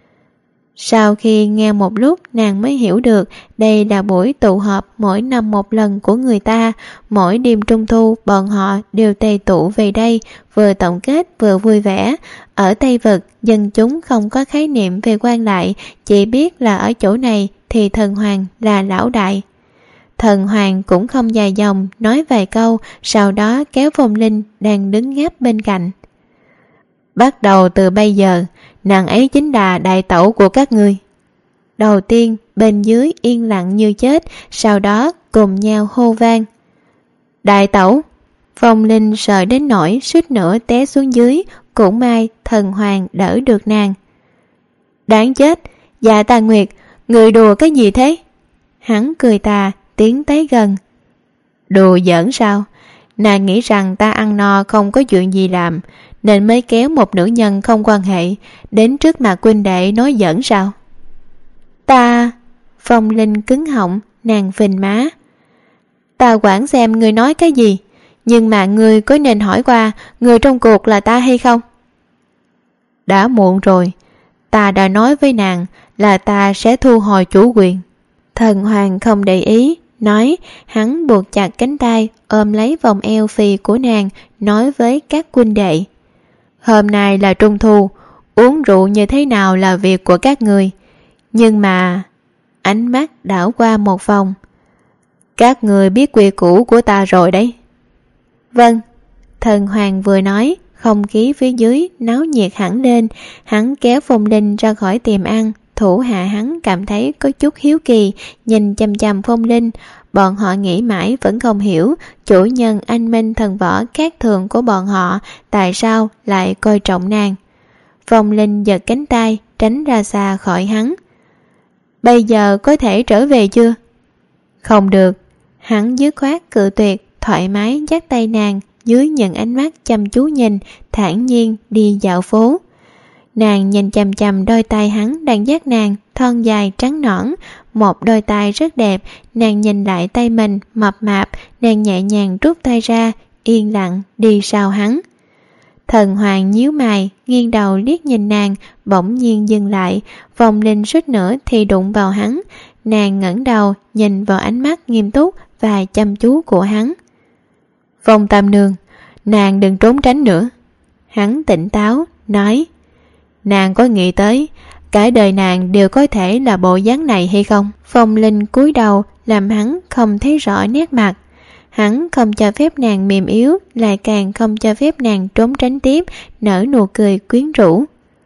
Sau khi nghe một lúc, nàng mới hiểu được đây là buổi tụ họp mỗi năm một lần của người ta. Mỗi đêm trung thu, bọn họ đều tề tụ về đây, vừa tổng kết vừa vui vẻ. Ở Tây Vực, dân chúng không có khái niệm về quan lại, chỉ biết là ở chỗ này thì Thần Hoàng là lão đại. Thần Hoàng cũng không dài dòng, nói vài câu, sau đó kéo Phong Linh đang đứng gáp bên cạnh. Bắt đầu từ bây giờ, nàng ấy chính là đại tẩu của các ngươi. Đầu tiên, bên dưới yên lặng như chết, sau đó cùng nhau hô vang. Đại tẩu! Phong Linh sợ đến nỗi suýt nữa té xuống dưới, cũng may Thần Hoàng đỡ được nàng. Đáng chết! Dạ Tà Nguyệt, người đùa cái gì thế? Hắn cười tà, tiến tới gần. Đùa giỡn sao? Nàng nghĩ rằng ta ăn no không có chuyện gì làm, nên mới kéo một nữ nhân không quan hệ đến trước mặt huynh đệ nói giỡn sao? Ta... Phong Linh cứng họng, nàng phình má. Ta quản xem ngươi nói cái gì, nhưng mà ngươi có nên hỏi qua người trong cuộc là ta hay không? Đã muộn rồi, ta đã nói với nàng là ta sẽ thu hồi chủ quyền. Thần Hoàng không để ý, nói. Hắn buộc chặt cánh tay, ôm lấy vòng eo phì của nàng, nói với các huynh đệ. Hôm nay là trung thu, uống rượu như thế nào là việc của các người. Nhưng mà... Ánh mắt đảo qua một vòng. Các người biết quy củ của ta rồi đấy. Vâng. Thần Hoàng vừa nói, không khí phía dưới náo nhiệt hẳn lên. Hắn kéo Phong Linh ra khỏi tiệm ăn, thủ hạ hắn cảm thấy có chút hiếu kỳ, nhìn chằm chằm Phong Linh. Bọn họ nghĩ mãi vẫn không hiểu chủ nhân anh minh thần võ khác thường của bọn họ tại sao lại coi trọng nàng. Phong Linh giật cánh tay tránh ra xa khỏi hắn. Bây giờ có thể trở về chưa? Không được. Hắn dứt khoát cự tuyệt, thoải mái dắt tay nàng dưới những ánh mắt chăm chú nhìn, thản nhiên đi dạo phố. Nàng nhìn chằm chằm đôi tay hắn đang dắt nàng, thon dài trắng nõn, một đôi tay rất đẹp. Nàng nhìn lại tay mình mập mạp, nàng nhẹ nhàng rút tay ra, yên lặng đi sau hắn. Thần Hoàng nhíu mày, nghiêng đầu liếc nhìn nàng, bỗng nhiên dừng lại. Phong Linh suýt nữa thì đụng vào hắn. Nàng ngẩng đầu nhìn vào ánh mắt nghiêm túc và chăm chú của hắn. Phong Tam Nương, nàng đừng trốn tránh nữa. Hắn tỉnh táo nói, nàng có nghĩ tới cả đời nàng đều có thể là bộ dáng này hay không? Phong Linh cúi đầu làm hắn không thấy rõ nét mặt. Hắn không cho phép nàng mềm yếu, lại càng không cho phép nàng trốn tránh tiếp, nở nụ cười quyến rũ.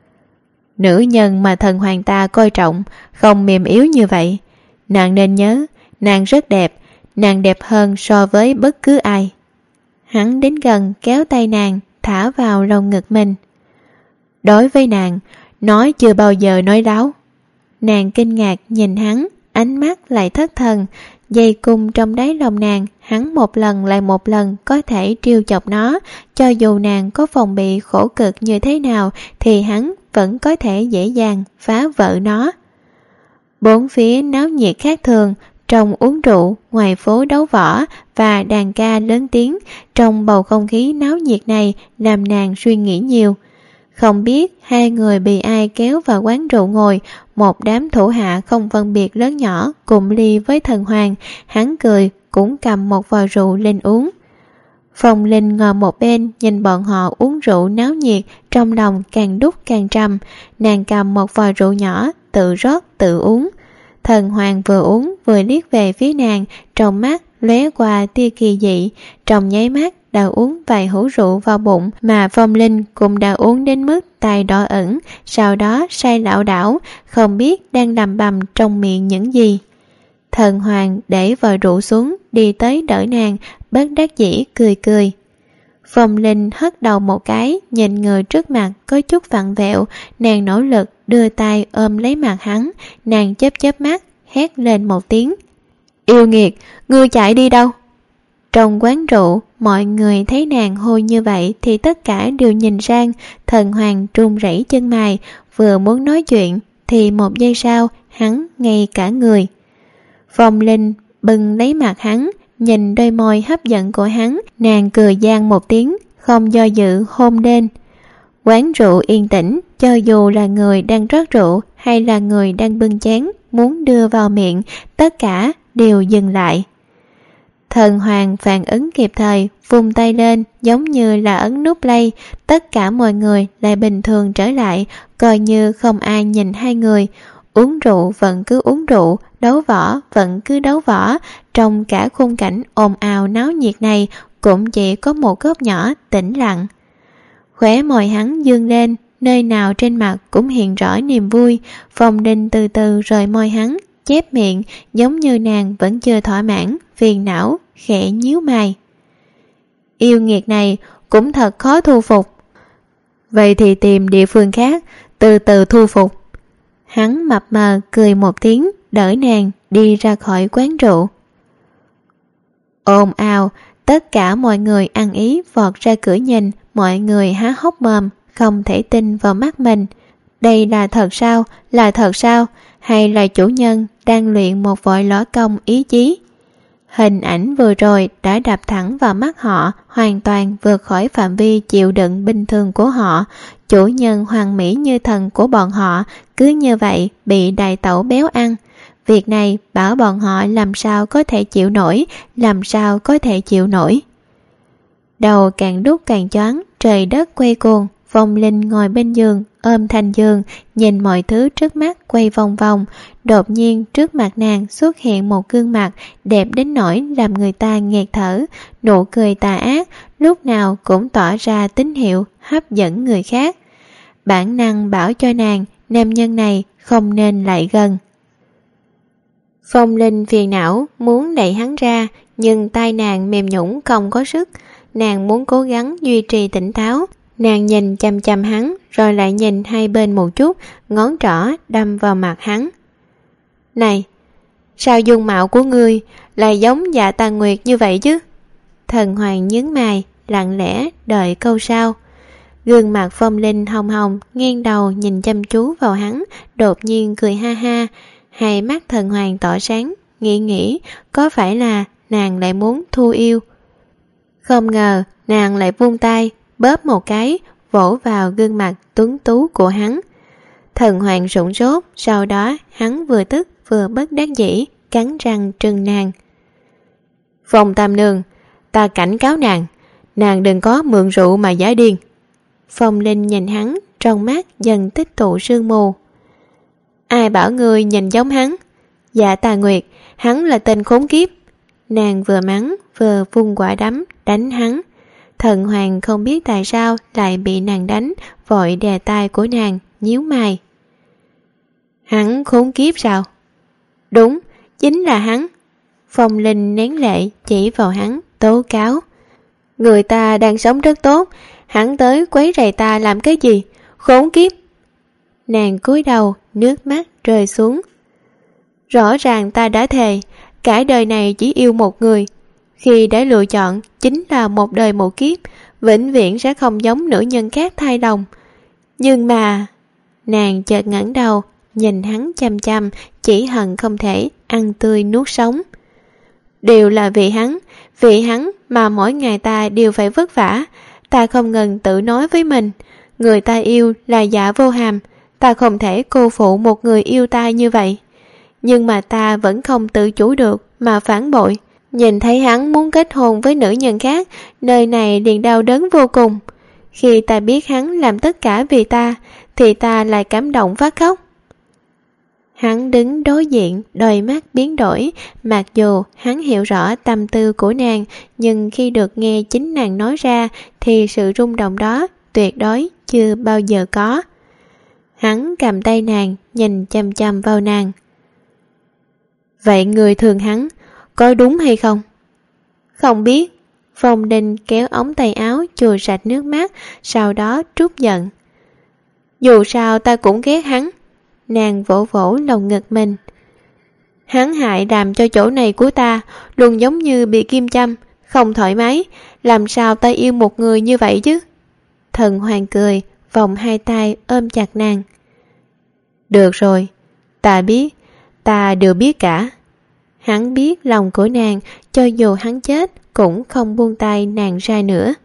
Nữ nhân mà thần hoàng ta coi trọng không mềm yếu như vậy. Nàng nên nhớ, nàng rất đẹp, nàng đẹp hơn so với bất cứ ai. Hắn đến gần kéo tay nàng, thả vào lồng ngực mình. Đối với nàng, nói chưa bao giờ nói láo. Nàng kinh ngạc nhìn hắn, ánh mắt lại thất thần. Dây cung trong đáy lòng nàng, hắn một lần lại một lần có thể trêu chọc nó. Cho dù nàng có phòng bị khổ cực như thế nào thì hắn vẫn có thể dễ dàng phá vỡ nó. Bốn phía náo nhiệt khác thường, trong uống rượu, ngoài phố đấu võ và đàn ca lớn tiếng. Trong bầu không khí náo nhiệt này làm nàng suy nghĩ nhiều. Không biết hai người bị ai kéo vào quán rượu ngồi. Một đám thủ hạ không phân biệt lớn nhỏ cùng ly với thần hoàng. Hắn cười cũng cầm một vò rượu lên uống. Phong Linh ngồi một bên nhìn bọn họ uống rượu náo nhiệt, trong lòng càng đúc càng trầm. Nàng cầm một vò rượu nhỏ tự rót tự uống. Thần hoàng vừa uống vừa liếc về phía nàng, trong mắt lóe qua tia kỳ dị. Trong nháy mắt đã uống vài hũ rượu vào bụng, mà Phong Linh cũng đã uống đến mức tai đỏ ẩn, sau đó say lảo đảo, không biết đang lầm bầm trong miệng những gì. Thần hoàng để vò rượu xuống, đi tới đỡ nàng, bất đắc dĩ cười cười. Phong Linh hất đầu một cái, nhìn người trước mặt có chút vặn vẹo. Nàng nỗ lực đưa tay ôm lấy mặt hắn. Nàng chớp chớp mắt, hét lên một tiếng. Yêu nghiệt, ngươi chạy đi đâu? Trong quán rượu, mọi người thấy nàng hôi như vậy thì tất cả đều nhìn sang. Thần hoàng run rẩy chân mày, vừa muốn nói chuyện thì một giây sau hắn ngay cả người. Phong Linh bưng lấy mặt hắn, nhìn đôi môi hấp dẫn của hắn, nàng cười gian một tiếng, không do dự hôn lên. Quán rượu yên tĩnh, cho dù là người đang rót rượu hay là người đang bưng chén muốn đưa vào miệng, tất cả đều dừng lại. Thần hoàng phản ứng kịp thời, vung tay lên giống như là ấn nút play. Tất cả mọi người lại bình thường trở lại, coi như không ai nhìn hai người. Uống rượu vẫn cứ uống rượu, đấu võ vẫn cứ đấu võ. Trong cả khung cảnh ồn ào náo nhiệt này cũng chỉ có một góc nhỏ tĩnh lặng. Khóe môi hắn dương lên, nơi nào trên mặt cũng hiện rõ niềm vui. Phong Linh từ từ rời môi hắn, chép miệng giống như nàng vẫn chưa thỏa mãn, phiền não, khẽ nhíu mày. Yêu nghiệt này cũng thật khó thu phục. Vậy thì tìm địa phương khác, từ từ thu phục. Hắn mập mờ cười một tiếng, đỡ nàng đi ra khỏi quán rượu. Ồn ào, tất cả mọi người ăn ý vọt ra cửa nhìn. Mọi người há hốc mồm, không thể tin vào mắt mình. Đây là thật sao? Là thật sao? Hay là chủ nhân đang luyện một vội lõ công ý chí? Hình ảnh vừa rồi đã đập thẳng vào mắt họ, hoàn toàn vượt khỏi phạm vi chịu đựng bình thường của họ. Chủ nhân hoàn mỹ như thần của bọn họ cứ như vậy bị đại tẩu béo ăn. Việc này bảo bọn họ làm sao có thể chịu nổi, làm sao có thể chịu nổi. Đầu càng đúc càng choáng, trời đất quay cuồng. Phong Linh ngồi bên giường, ôm thành giường, nhìn mọi thứ trước mắt quay vòng vòng. Đột nhiên trước mặt nàng xuất hiện một gương mặt đẹp đến nỗi làm người ta nghẹt thở. Nụ cười tà ác, lúc nào cũng tỏ ra tín hiệu hấp dẫn người khác. Bản năng bảo cho nàng nam nhân này không nên lại gần. Phong Linh phiền não muốn đẩy hắn ra, nhưng tay nàng mềm nhũn không có sức. Nàng muốn cố gắng duy trì tỉnh táo. Nàng nhìn chăm chăm hắn, rồi lại nhìn hai bên một chút, ngón trỏ đâm vào mặt hắn. Này, sao dung mạo của ngươi lại giống Dạ Tà Nguyệt như vậy chứ? Thần Hoàng nhướng mày, lặng lẽ đợi câu sau. Gương mặt Phong Linh hồng hồng, nghiêng đầu nhìn chăm chú vào hắn, đột nhiên cười ha ha. Hai mắt Thần Hoàng tỏ sáng, nghĩ nghĩ có phải là nàng lại muốn thu yêu. Không ngờ nàng lại vung tay bóp một cái, vỗ vào gương mặt tuấn tú của hắn. Thần Hoàng sửng sốt, sau đó hắn vừa tức vừa bất đắc dĩ, cắn răng trừng nàng. Phong Tam Nương, ta cảnh cáo nàng, nàng đừng có mượn rượu mà giả điên. Phong Linh nhìn hắn, trong mắt dần tích tụ sương mù. Ai bảo ngươi nhìn giống hắn? Dạ Tà Nguyệt, hắn là tên khốn kiếp. Nàng vừa mắng vừa vung quả đấm đánh hắn. Thần Hoàng không biết tại sao lại bị nàng đánh, vội đè tay của nàng, nhíu mày. Hắn khốn kiếp sao? Đúng, chính là hắn. Phong Linh nén lệ chỉ vào hắn, tố cáo. Người ta đang sống rất tốt, hắn tới quấy rầy ta làm cái gì? Khốn kiếp! Nàng cúi đầu, nước mắt rơi xuống. Rõ ràng ta đã thề, cả đời này chỉ yêu một người. Khi đã lựa chọn chính là một đời một kiếp, vĩnh viễn sẽ không giống nữ nhân khác thay lòng. Nhưng mà... Nàng chợt ngẩng đầu, nhìn hắn chăm chăm, chỉ hận không thể ăn tươi nuốt sống. Đều là vì hắn, vì hắn mà mỗi ngày ta đều phải vất vả. Ta không ngừng tự nói với mình, người ta yêu là Dạ Vô Hàm, ta không thể cô phụ một người yêu ta như vậy. Nhưng mà ta vẫn không tự chủ được mà phản bội. Nhìn thấy hắn muốn kết hôn với nữ nhân khác, nơi này liền đau đớn vô cùng. Khi ta biết hắn làm tất cả vì ta, thì ta lại cảm động phát khóc. Hắn đứng đối diện, đôi mắt biến đổi. Mặc dù hắn hiểu rõ tâm tư của nàng, nhưng khi được nghe chính nàng nói ra, thì sự rung động đó tuyệt đối chưa bao giờ có. Hắn cầm tay nàng, nhìn chăm chăm vào nàng. Vậy người thương hắn có đúng hay không? Không biết. Phong Linh kéo ống tay áo chùi sạch nước mắt, sau đó trút giận. Dù sao ta cũng ghét hắn. Nàng vỗ vỗ lồng ngực mình. Hắn hại làm cho chỗ này của ta luôn giống như bị kim châm, không thoải mái. Làm sao ta yêu một người như vậy chứ? Thần Hoàng cười, vòng hai tay ôm chặt nàng. Được rồi, ta biết, ta đều biết cả. Hắn biết lòng của nàng, cho dù hắn chết cũng không buông tay nàng ra nữa.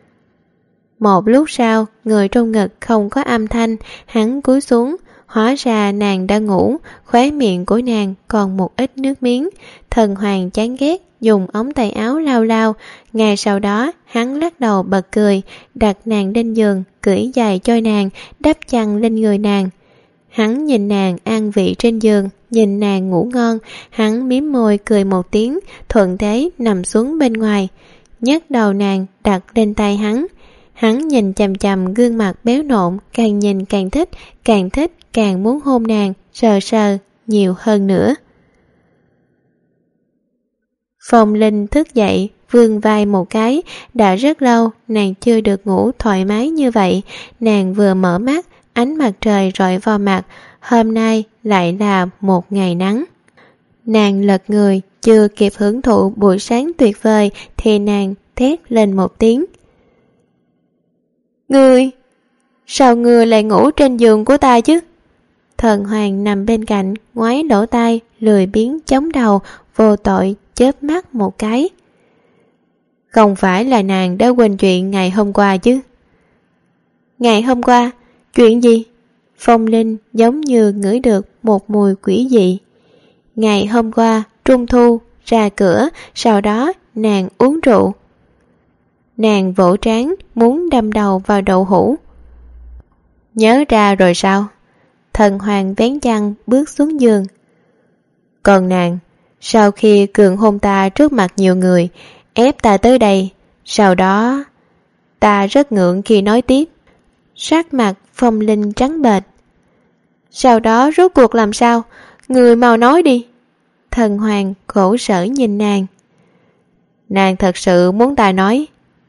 Một lúc sau, người trong ngực không có âm thanh, hắn cúi xuống, hóa ra nàng đã ngủ, khóe miệng của nàng còn một ít nước miếng. Thần Hoàng chán ghét, dùng ống tay áo lau lau. Ngay sau đó, hắn lắc đầu bật cười, đặt nàng lên giường, cưỡi giày cho nàng, đắp chăn lên người nàng. Hắn nhìn nàng an vị trên giường, nhìn nàng ngủ ngon, hắn mím môi cười một tiếng, thuận thế nằm xuống bên ngoài, nhấc đầu nàng đặt lên tay hắn. Hắn nhìn chằm chằm gương mặt béo nộn, càng nhìn càng thích, càng thích càng muốn hôn nàng, sờ sờ nhiều hơn nữa. Phong Linh thức dậy, vươn vai một cái, đã rất lâu nàng chưa được ngủ thoải mái như vậy. Nàng vừa mở mắt, ánh mặt trời rọi vào mặt, hôm nay lại là một ngày nắng. Nàng lật người, chưa kịp hưởng thụ buổi sáng tuyệt vời thì nàng thét lên một tiếng. Ngươi, sao ngươi lại ngủ trên giường của ta chứ? Thần Hoàng nằm bên cạnh, ngoái lỗ tai, lười biếng chống đầu, vô tội chớp mắt một cái. Không phải là nàng đã quên chuyện ngày hôm qua chứ? Ngày hôm qua? Chuyện gì? Phong Linh giống như ngửi được một mùi quỷ dị. Ngày hôm qua, Trung Thu, ra cửa, sau đó nàng uống rượu. Nàng vỗ trán, muốn đâm đầu vào đậu hũ. Nhớ ra rồi sao? Thần Hoàng vén chăn bước xuống giường. Còn nàng, sau khi cường hôn ta trước mặt nhiều người, ép ta tới đây, sau đó ta rất ngượng khi nói tiếp. Sắc mặt Phong Linh trắng bệch. Sau đó rốt cuộc làm sao? Người mau nói đi. Thần Hoàng khổ sở nhìn nàng. Nàng thật sự muốn ta nói?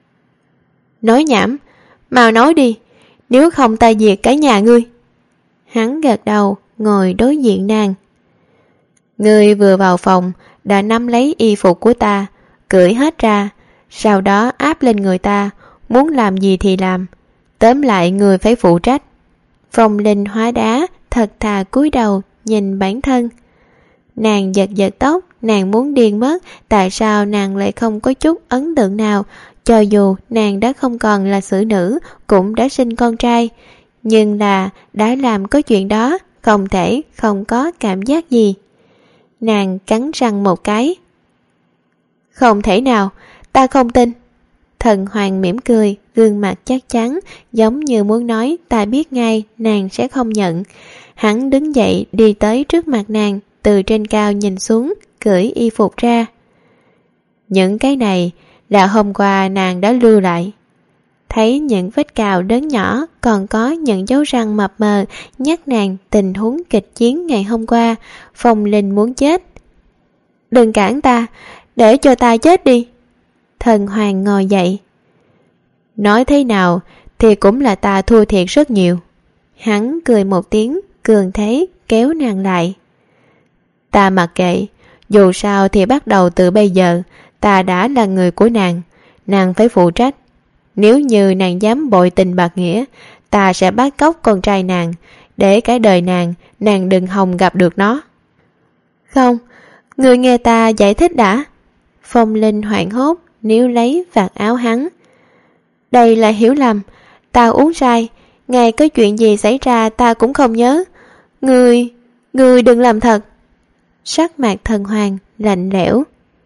Nói nhảm, mau nói đi, nếu không ta diệt cả nhà ngươi. Hắn gật đầu, ngồi đối diện nàng. Ngươi vừa vào phòng đã nắm lấy y phục của ta, cởi hết ra, sau đó áp lên người ta, muốn làm gì thì làm. Tóm lại người phải phụ trách. Phong Linh hóa đá, thật thà cúi đầu nhìn bản thân. Nàng giật giật tóc, nàng muốn điên mất. Tại sao nàng lại không có chút ấn tượng nào? Cho dù nàng đã không còn là xử nữ, cũng đã sinh con trai, nhưng là đã làm có chuyện đó, không thể không có cảm giác gì. Nàng cắn răng một cái. Không thể nào, ta không tin. Thần Hoàng mỉm cười, gương mặt chắc chắn, giống như muốn nói ta biết ngay nàng sẽ không nhận. Hắn đứng dậy đi tới trước mặt nàng, từ trên cao nhìn xuống, cởi y phục ra. Những cái này là hôm qua nàng đã lưu lại. Thấy những vết cào đớn nhỏ, còn có những dấu răng mập mờ, nhắc nàng tình huống kịch chiến ngày hôm qua. Phong Linh muốn chết. Đừng cản ta, để cho ta chết đi. Thần Hoàng ngồi dậy. Nói thế nào thì cũng là ta thua thiệt rất nhiều. Hắn cười một tiếng, cường thế kéo nàng lại. Ta mặc kệ, dù sao thì bắt đầu từ bây giờ ta đã là người của nàng, nàng phải phụ trách. Nếu như nàng dám bội tình bạc nghĩa, ta sẽ bắt cóc con trai nàng, để cả đời nàng, nàng đừng hòng gặp được nó. Không, người nghe ta giải thích đã. Phong Linh hoảng hốt, níu lấy vạt áo hắn. Đây là hiểu lầm, ta uống sai, ngay có chuyện gì xảy ra ta cũng không nhớ. Người, người đừng làm thật. Sắc mặt Thần Hoàng lạnh lẽo.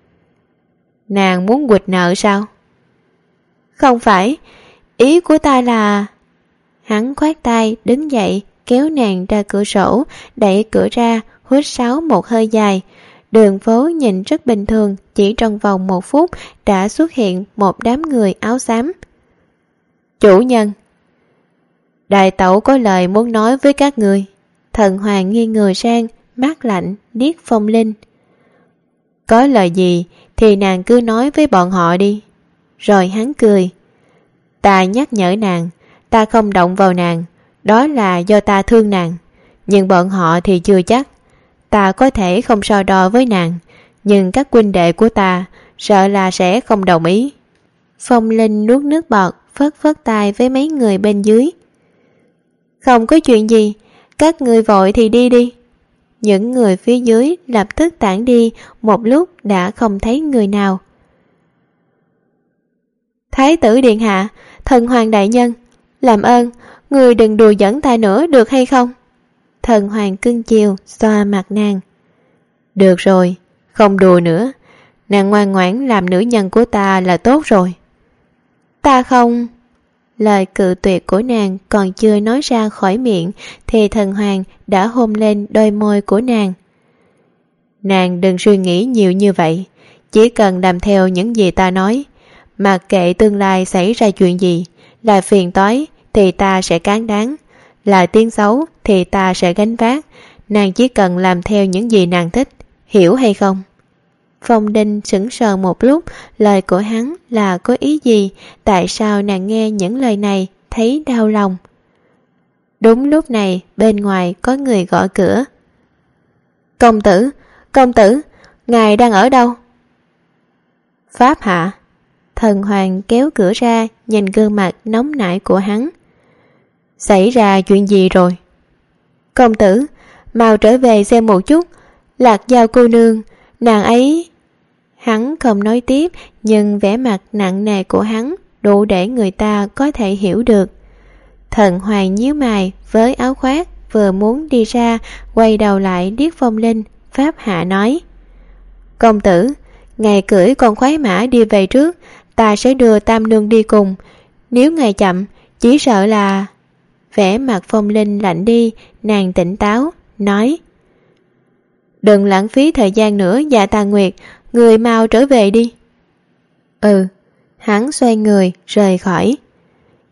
Nàng muốn quỵt nợ sao? Không phải, ý của ta là... Hắn khoát tay đứng dậy, kéo nàng ra cửa sổ, đẩy cửa ra, huýt sáo một hơi dài. Đường phố nhìn rất bình thường, chỉ trong vòng một phút đã xuất hiện một đám người áo xám. Chủ nhân, đại tẩu có lời muốn nói với các người. Thần Hoàng nghiêng người sang, mắt lạnh liếc Phong Linh. Có lời gì thì nàng cứ nói với bọn họ đi. Rồi hắn cười. Ta nhắc nhở nàng, ta không động vào nàng, đó là do ta thương nàng. Nhưng bọn họ thì chưa chắc. Ta có thể không so đo với nàng, nhưng các huynh đệ của ta sợ là sẽ không đồng ý. Phong Linh nuốt nước bọt, phất phất tay với mấy người bên dưới. Không có chuyện gì, các người vội thì đi đi. Những người phía dưới lập tức tản đi, một lúc đã không thấy người nào. Thái tử điện hạ, Thần Hoàng đại nhân, làm ơn, người đừng đùa giỡn ta nữa được hay không? Thần Hoàng cưng chiều xoa mặt nàng. Được rồi, không đùa nữa, nàng ngoan ngoãn làm nữ nhân của ta là tốt rồi. Ta không... Lời cự tuyệt của nàng còn chưa nói ra khỏi miệng thì Thần Hoàng đã hôn lên đôi môi của nàng. Nàng đừng suy nghĩ nhiều như vậy, chỉ cần làm theo những gì ta nói. Mặc kệ tương lai xảy ra chuyện gì, là phiền toái thì ta sẽ cán đáng, là tiếng xấu thì ta sẽ gánh vác. Nàng chỉ cần làm theo những gì nàng thích, hiểu hay không? Phong Linh sững sờ một lúc, lời của hắn là có ý gì? Tại sao nàng nghe những lời này thấy đau lòng? Đúng lúc này bên ngoài có người gõ cửa. Công tử, công tử, ngài đang ở đâu? Pháp hạ. Thần Hoàng kéo cửa ra, nhìn gương mặt nóng nảy của hắn. Xảy ra chuyện gì rồi? Công tử, mau trở về xem một chút. Lạc Giao cô nương, nàng ấy... Hắn không nói tiếp, nhưng vẻ mặt nặng nề của hắn đủ để người ta có thể hiểu được. Thần Hoàng nhíu mày với áo khoác, vừa muốn đi ra, quay đầu lại liếc Phong Linh. Pháp hạ nói: Công tử, ngài cưỡi con khoái mã đi về trước, ta sẽ đưa Tam Nương đi cùng. Nếu ngài chậm, chỉ sợ là... Vẻ mặt Phong Linh lạnh đi, nàng tỉnh táo, nói: Đừng lãng phí thời gian nữa Dạ Tà Nguyệt, người mau trở về đi. Ừ. Hắn xoay người rời khỏi.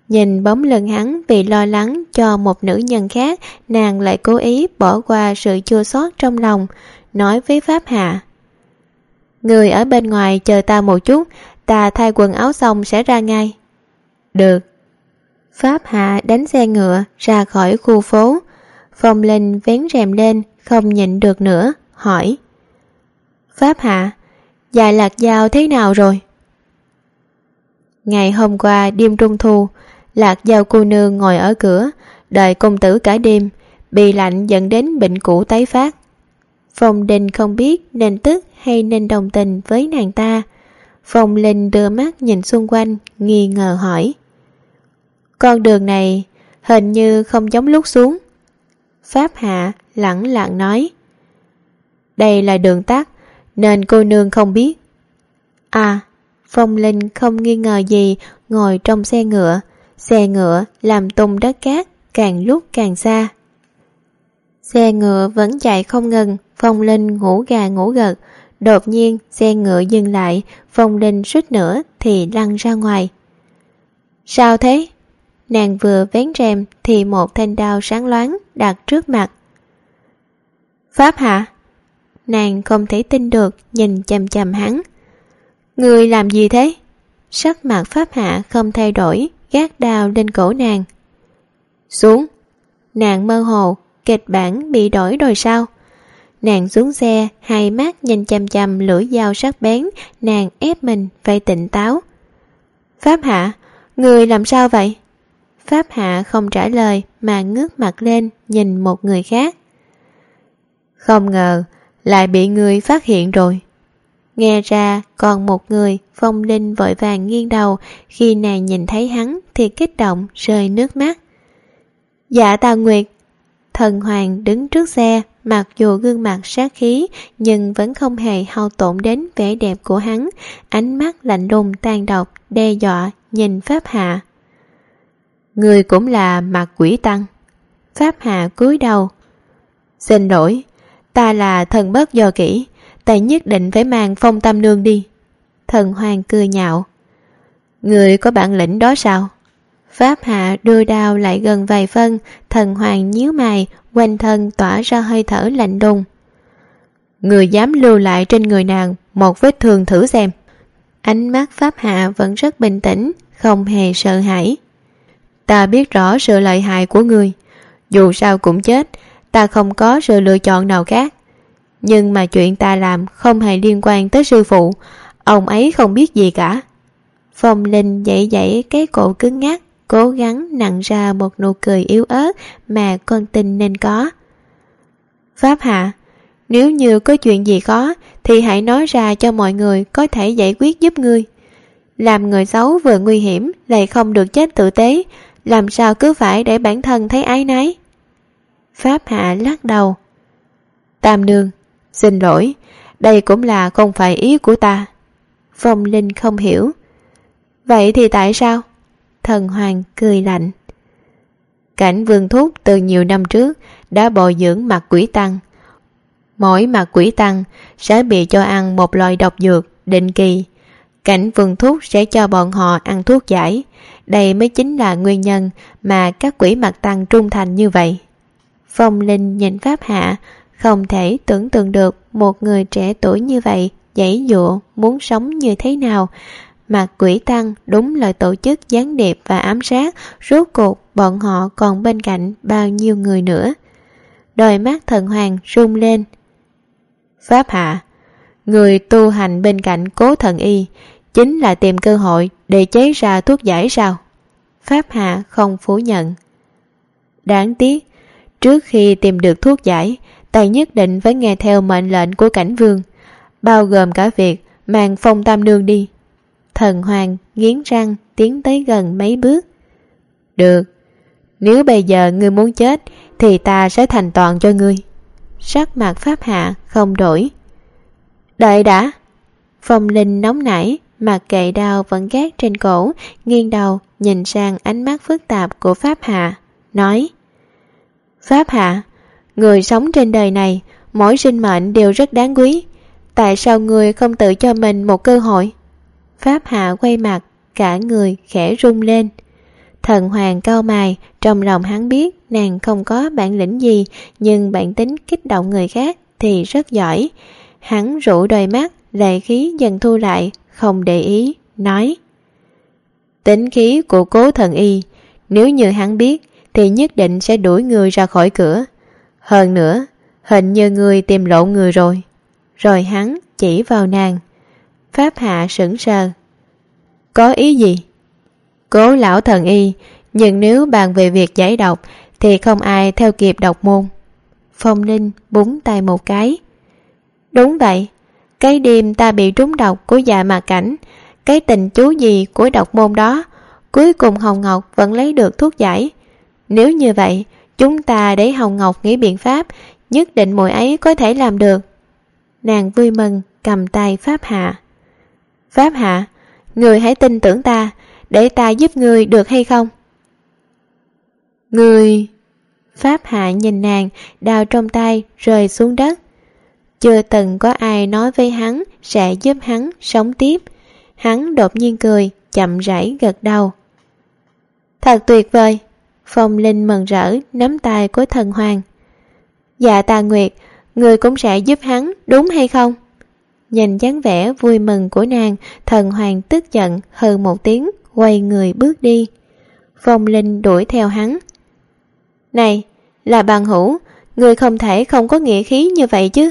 Nhìn bóng lưng hắn vì lo lắng cho một nữ nhân khác, nàng lại cố ý bỏ qua sự chua xót trong lòng, nói với Pháp Hạ: người ở bên ngoài chờ ta một chút, ta thay quần áo xong sẽ ra ngay. Được. Pháp Hạ đánh xe ngựa ra khỏi khu phố. Phong Linh vén rèm lên, không nhịn được nữa, hỏi: Pháp Hạ, Dạ Lạc Dao thế nào rồi? Ngày hôm qua đêm trung thu, Lạc Dao cô nương ngồi ở cửa đợi công tử cả đêm, bị lạnh dẫn đến bệnh cũ tái phát. Phong Đình không biết nên tức hay nên đồng tình với nàng ta. Phong Linh đưa mắt nhìn xung quanh, nghi ngờ hỏi: con đường này hình như không giống lúc xuống. Pháp Hạ lẳng lặng nói: đây là đường tắt nên cô nương không biết. À, Phong Linh không nghi ngờ gì, ngồi trong xe ngựa. Xe ngựa làm tung đất cát càng lúc càng xa. Xe ngựa vẫn chạy không ngừng. Phong Linh ngủ gà ngủ gật. Đột nhiên xe ngựa dừng lại. Phong Linh suýt nữa thì lăn ra ngoài. Sao thế? Nàng vừa vén rèm thì một thanh đao sáng loáng đặt trước mặt. Pháp Hạ? Nàng không thể tin được, nhìn chằm chằm hắn. Người làm gì thế? Sắc mặt Pháp Hạ không thay đổi, gác đao lên cổ nàng. Xuống. Nàng mơ hồ, kịch bản bị đổi rồi sao? Nàng xuống xe, hai mắt nhìn chằm chằm lưỡi dao sắc bén. Nàng ép mình phải tỉnh táo. Pháp Hạ, người làm sao vậy? Pháp Hạ không trả lời mà ngước mặt lên nhìn một người khác. Không ngờ lại bị người phát hiện rồi. Nghe ra còn một người. Phong Linh vội vàng nghiêng đầu. Khi nàng nhìn thấy hắn thì kích động rơi nước mắt. Dạ Tà Nguyệt. Thần Hoàng đứng trước xe, mặc dù gương mặt sát khí nhưng vẫn không hề hao tổn đến vẻ đẹp của hắn. Ánh mắt lạnh lùng tàn độc đe dọa nhìn Pháp Hạ. Người cũng là Mặt Quỷ Tăng. Pháp Hạ cúi đầu. Xin lỗi, ta là thần bất do kỹ, ta nhất định phải mang Phong Tam Nương đi. Thần Hoàng cười nhạo. Người có bản lĩnh đó sao? Pháp Hạ đưa đao lại gần vài phân. Thần Hoàng nhíu mày, quanh thân tỏa ra hơi thở lạnh lùng. Người dám lưu lại trên người nàng một vết thương thử xem. Ánh mắt Pháp Hạ vẫn rất bình tĩnh, không hề sợ hãi. Ta biết rõ sự lợi hại của người, dù sao cũng chết, ta không có sự lựa chọn nào khác. Nhưng mà chuyện ta làm không hề liên quan tới sư phụ, ông ấy không biết gì cả. Phong Linh dãy dãy cái cổ cứng ngắc, cố gắng nặn ra một nụ cười yếu ớt mà con tin nên có. Pháp Hạ, nếu như có chuyện gì khó thì hãy nói ra cho mọi người có thể giải quyết giúp ngươi. Làm người xấu vừa nguy hiểm lại không được chết tử tế, làm sao cứ phải để bản thân thấy áy náy. Pháp Hạ lắc đầu. Tam Nương, xin lỗi, đây cũng là không phải ý của ta. Phong Linh không hiểu. Vậy thì tại sao? Thần Hoàng cười lạnh. Cảnh Vương Thúc từ nhiều năm trước đã bồi dưỡng Mặt Quỷ Tăng. Mỗi Mặt Quỷ Tăng sẽ bị cho ăn một loại độc dược định kỳ. Cảnh Vương Thúc sẽ cho bọn họ ăn thuốc giải. Đây mới chính là nguyên nhân mà các quỷ Mặt Tăng trung thành như vậy. Phong Linh nhìn Pháp Hạ, không thể tưởng tượng được một người trẻ tuổi như vậy giãy giụa muốn sống như thế nào. Mặt Quỷ Tăng đúng là tổ chức gián điệp và ám sát, rốt cuộc bọn họ còn bên cạnh bao nhiêu người nữa. Đôi mắt Thần Hoàng rung lên. Pháp Hạ, người tu hành bên cạnh Cố Thần Y chính là tìm cơ hội để chế ra thuốc giải sao? Pháp Hạ không phủ nhận. Đáng tiếc, trước khi tìm được thuốc giải, ta nhất định phải nghe theo mệnh lệnh của Cảnh Vương, bao gồm cả việc mang Phong Tam Nương đi. Thần Hoàng nghiến răng tiến tới gần mấy bước. Được, nếu bây giờ ngươi muốn chết thì ta sẽ thành toàn cho ngươi. Sắc mặt Pháp Hạ không đổi. Đợi đã. Phong Linh nóng nảy, mặc kệ đao vẫn gác trên cổ, nghiêng đầu nhìn sang ánh mắt phức tạp của Pháp Hạ, nói: Pháp Hạ, người sống trên đời này, mỗi sinh mệnh đều rất đáng quý. Tại sao người không tự cho mình một cơ hội? Pháp Hạ quay mặt, cả người khẽ rung lên. Thần Hoàng cau mày, trong lòng hắn biết nàng không có bản lĩnh gì, nhưng bản tính kích động người khác thì rất giỏi. Hắn rũ đôi mắt, lệ khí dần thu lại, không để ý, nói: tính khí của Cố Thần Y, nếu như hắn biết thì nhất định sẽ đuổi người ra khỏi cửa. Hơn nữa, hình như người tìm lộn người rồi. Rồi hắn chỉ vào nàng. Pháp Hạ sững sờ. Có ý gì? Cố lão thần y, nhưng nếu bàn về việc giải độc thì không ai theo kịp độc môn. Phong Linh búng tay một cái. Đúng vậy, cái đêm ta bị trúng độc của Dạ Mạc Cảnh, cái tình chú gì của độc môn đó, cuối cùng Hồng Ngọc vẫn lấy được thuốc giải. Nếu như vậy, chúng ta để Hồng Ngọc nghĩ biện pháp, nhất định muội ấy có thể làm được. Nàng vui mừng cầm tay Pháp Hạ. Pháp Hạ, người hãy tin tưởng ta, để ta giúp người được hay không? Người... Pháp Hạ nhìn nàng, đao trong tay rơi xuống đất. Chưa từng có ai nói với hắn sẽ giúp hắn sống tiếp. Hắn đột nhiên cười, chậm rãi gật đầu. Thật tuyệt vời. Phong Linh mừng rỡ nắm tay của Thần Hoàng. Dạ Tà Nguyệt, người cũng sẽ giúp hắn đúng hay không? Nhìn dáng vẻ vui mừng của nàng, Thần Hoàng tức giận hừ một tiếng, quay người bước đi. Phong Linh đuổi theo hắn. Này, là bằng hữu, người không thể không có nghĩa khí như vậy chứ.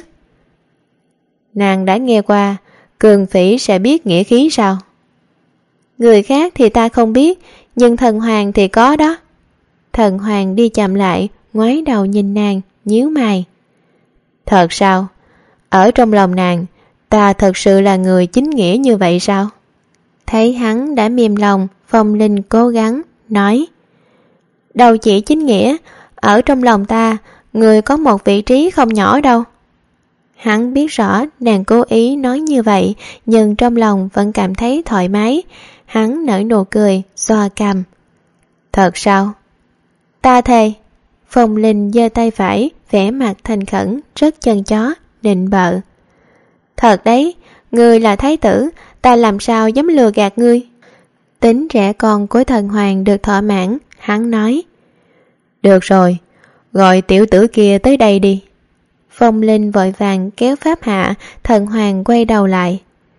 Nàng đã nghe qua, cường phỉ sẽ biết nghĩa khí sao? Người khác thì ta không biết, nhưng Thần Hoàng thì có đó. Thần Hoàng đi chậm lại, ngoái đầu nhìn nàng, nhíu mày. Thật sao? Ở trong lòng nàng, ta thật sự là người chính nghĩa như vậy sao? Thấy hắn đã mềm lòng, Phong Linh cố gắng, nói. Đâu chỉ chính nghĩa, ở trong lòng ta, người có một vị trí không nhỏ đâu. Hắn biết rõ nàng cố ý nói như vậy, nhưng trong lòng vẫn cảm thấy thoải mái. Hắn nở nụ cười, xoa cằm. Thật sao? Ta thề. Phong Linh giơ tay phải, vẻ mặt thành khẩn, rất chân chó, nịnh bợ. Thật đấy, ngươi là thái tử, ta làm sao dám lừa gạt ngươi? Tính trẻ con của Thần Hoàng được thỏa mãn, hắn nói. Được rồi, gọi tiểu tử kia tới đây đi. Phong Linh vội vàng kéo Pháp Hạ, Thần Hoàng quay đầu lại.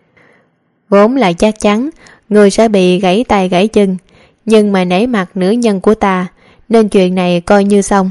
Vốn là chắc chắn người sẽ bị gãy tay gãy chân, nhưng mà nể mặt nữ nhân của ta, nên chuyện này coi như xong.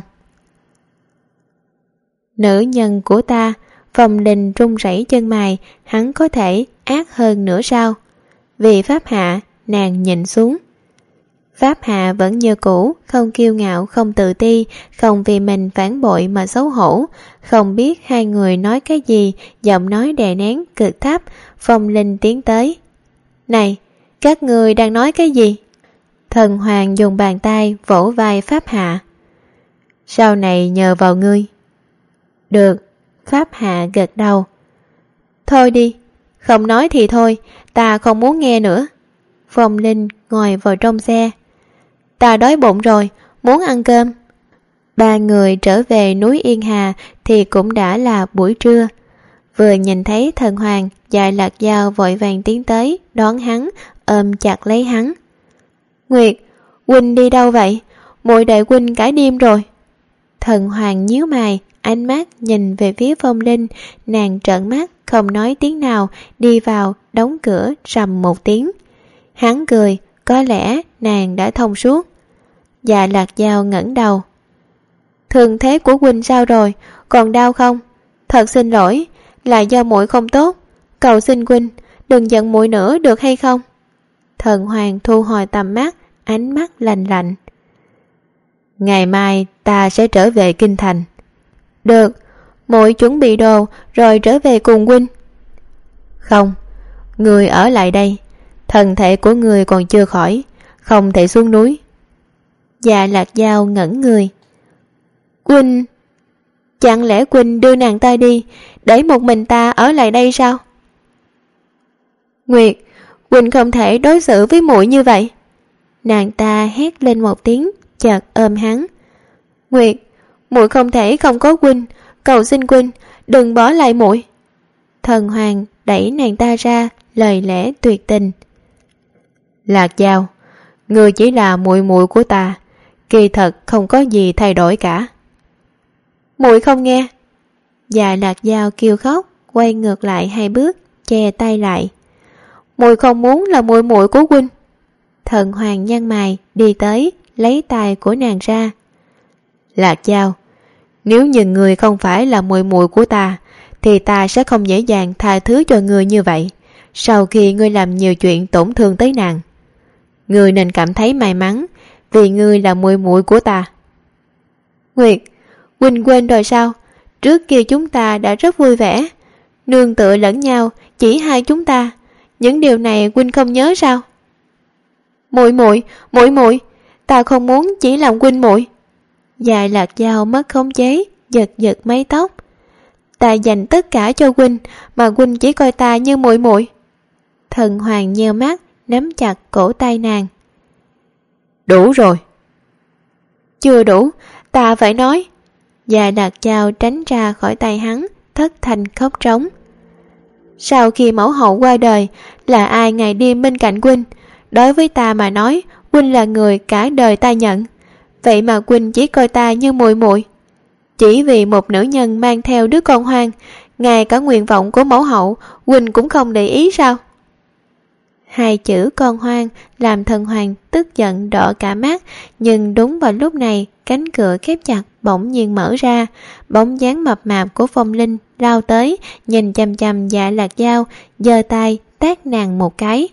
Nữ nhân của ta? Phong Linh run rẩy chân mày, hắn có thể ác hơn nữa sao? Vì Pháp Hạ, nàng nhìn xuống. Pháp Hạ vẫn như cũ, không kiêu ngạo, không tự ti, không vì mình phản bội mà xấu hổ, không biết hai người nói cái gì, giọng nói đè nén cực thấp. Phong Linh tiến tới. Này, các người đang nói cái gì? Thần Hoàng dùng bàn tay vỗ vai Pháp Hạ. Sau này nhờ vào ngươi. Được. Pháp Hạ gật đầu. Thôi đi, không nói thì thôi, ta không muốn nghe nữa. Phong Linh ngồi vào trong xe. Ta đói bụng rồi, muốn ăn cơm. Ba người trở về núi Yên Hà thì cũng đã là buổi trưa. Vừa nhìn thấy Thần Hoàng, Dạ Lạc Dao vội vàng tiến tới, đón hắn, ôm chặt lấy hắn. Nguyệt, huynh đi đâu vậy? Muội đợi huynh cả đêm rồi. Thần Hoàng nhíu mày, ánh mắt nhìn về phía Phong Linh, nàng trợn mắt, không nói tiếng nào, đi vào, đóng cửa, rầm một tiếng. Hắn cười, có lẽ nàng đã thông suốt. Dạ Lạc Dao ngẩng đầu. Thương thế của huynh sao rồi, còn đau không? Thật xin lỗi, là do muội không tốt, cầu xin huynh, đừng giận muội nữa được hay không? Thần Hoàng thu hồi tầm mắt, ánh mắt lạnh lạnh. Ngày mai ta sẽ trở về kinh thành. Được, muội chuẩn bị đồ rồi trở về cùng huynh. Không, người ở lại đây, thân thể của người còn chưa khỏi, không thể xuống núi. Dạ Lạc Dao ngẩn người. Huynh, chẳng lẽ huynh đưa nàng ta đi, để một mình ta ở lại đây sao? Nguyệt, huynh không thể đối xử với muội như vậy. Nàng ta hét lên một tiếng, chợt ôm hắn. Nguyệt, muội không thể không có huynh, cầu xin huynh, đừng bỏ lại muội. Thần Hoàng đẩy nàng ta ra, lời lẽ tuyệt tình. Lạc Dao, Ngươi chỉ là muội muội của ta, kỳ thật không có gì thay đổi cả. Muội không nghe. Dạ Lạc Dao kêu khóc, quay ngược lại hai bước, che tay lại. Muội không muốn là muội muội của huynh. Thần Hoàng nhăn mày đi tới, lấy tay của nàng ra. Lạc Dao, nếu như người không phải là muội muội của ta, thì ta sẽ không dễ dàng tha thứ cho người như vậy, sau khi ngươi làm nhiều chuyện tổn thương tới nàng. Ngươi nên cảm thấy may mắn, vì ngươi là muội muội của ta. Nguyệt, huynh quên rồi sao? Trước kia chúng ta đã rất vui vẻ, nương tựa lẫn nhau, chỉ hai chúng ta. Những điều này huynh không nhớ sao? Muội muội, muội muội, ta không muốn chỉ làm huynh muội. Dạ Lạc Dao mất khống chế, giật giật mái tóc. Ta dành tất cả cho huynh, mà huynh chỉ coi ta như muội muội. Thần Hoàng nheo mắt, nắm chặt cổ tay nàng. Đủ rồi. Chưa đủ, ta phải nói. Dạ Lạc Dao tránh ra khỏi tay hắn, thất thanh khóc trống. Sau khi mẫu hậu qua đời, là ai ngày đêm bên cạnh huynh? Đối với ta mà nói, huynh là người cả đời ta nhận. Vậy mà huynh chỉ coi ta như muội muội. Chỉ vì một nữ nhân mang theo đứa con hoang, ngay cả nguyện vọng của mẫu hậu huynh cũng không để ý sao? Hai chữ con hoang làm Thần Hoàng tức giận đỏ cả mắt, nhưng đúng vào lúc này cánh cửa khép chặt bỗng nhiên mở ra, bóng dáng mập mạp của Phong Linh lao tới, nhìn chằm chằm Dạ Lạc Dao, giơ tay tát nàng một cái.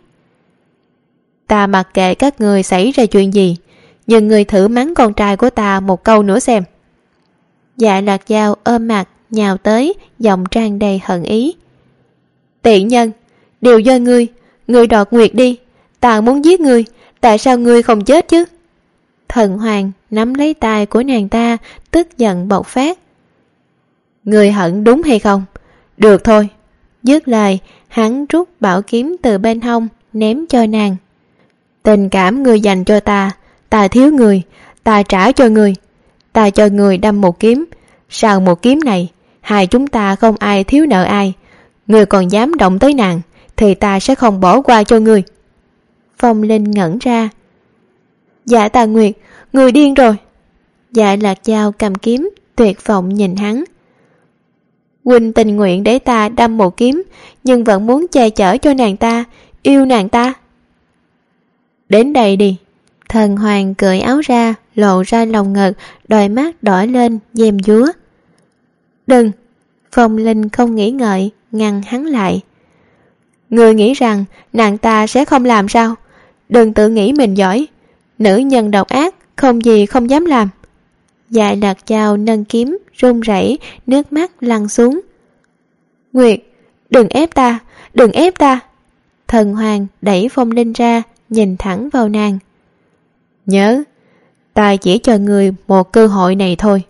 Ta mặc kệ các người xảy ra chuyện gì, nhưng người thử mắng con trai của ta một câu nữa xem. Dạ Lạc Dao ôm mặt nhào tới, giọng tràn đầy hận ý. Tiện nhân, đều do ngươi, ngươi đoạt Nguyệt đi, ta muốn giết ngươi, tại sao ngươi không chết chứ? Thần Hoàng nắm lấy tay của nàng ta, tức giận bộc phát. Ngươi hận đúng hay không? Được thôi. Dứt lời, hắn rút bảo kiếm từ bên hông, ném cho nàng. Tình cảm ngươi dành cho ta, ta thiếu người, ta trả cho ngươi. Ta cho người đâm một kiếm, sau một kiếm này, hai chúng ta không ai thiếu nợ ai. Ngươi còn dám động tới nàng, thì ta sẽ không bỏ qua cho ngươi. Phong Linh ngẩn ra. Dạ Tà Nguyệt, người điên rồi. Dạ Lạc Dao cầm kiếm, tuyệt vọng nhìn hắn. Huynh tình nguyện để ta đâm một kiếm, nhưng vẫn muốn che chở cho nàng ta, yêu nàng ta. Đến đây đi. Thần Hoàng cởi áo ra, lộ ra lồng ngực, đôi mắt đỏ lên, gièm dúa. Đừng! Phong Linh không nghĩ ngợi, ngăn hắn lại. Người nghĩ rằng nàng ta sẽ không làm sao? Đừng tự nghĩ mình giỏi. Nữ nhân độc ác, không gì không dám làm. Dạ Lạc Dao nâng kiếm, run rẩy, nước mắt lăn xuống. Nguyệt, đừng ép ta, đừng ép ta. Thần Hoàng đẩy Phong Linh ra, nhìn thẳng vào nàng. Nhớ, ta chỉ cho người một cơ hội này thôi.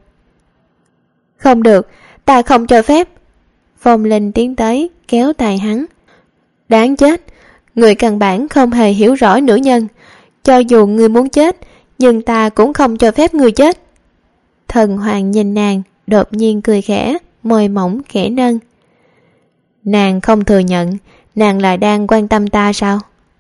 Không được, ta không cho phép. Phong Linh tiến tới, kéo tay hắn. Đáng chết, người căn bản không hề hiểu rõ nữ nhân. Cho dù người muốn chết, nhưng ta cũng không cho phép người chết. Thần Hoàng nhìn nàng, đột nhiên cười khẽ, môi mỏng khẽ nâng. Nàng không thừa nhận, nàng là đang quan tâm ta sao?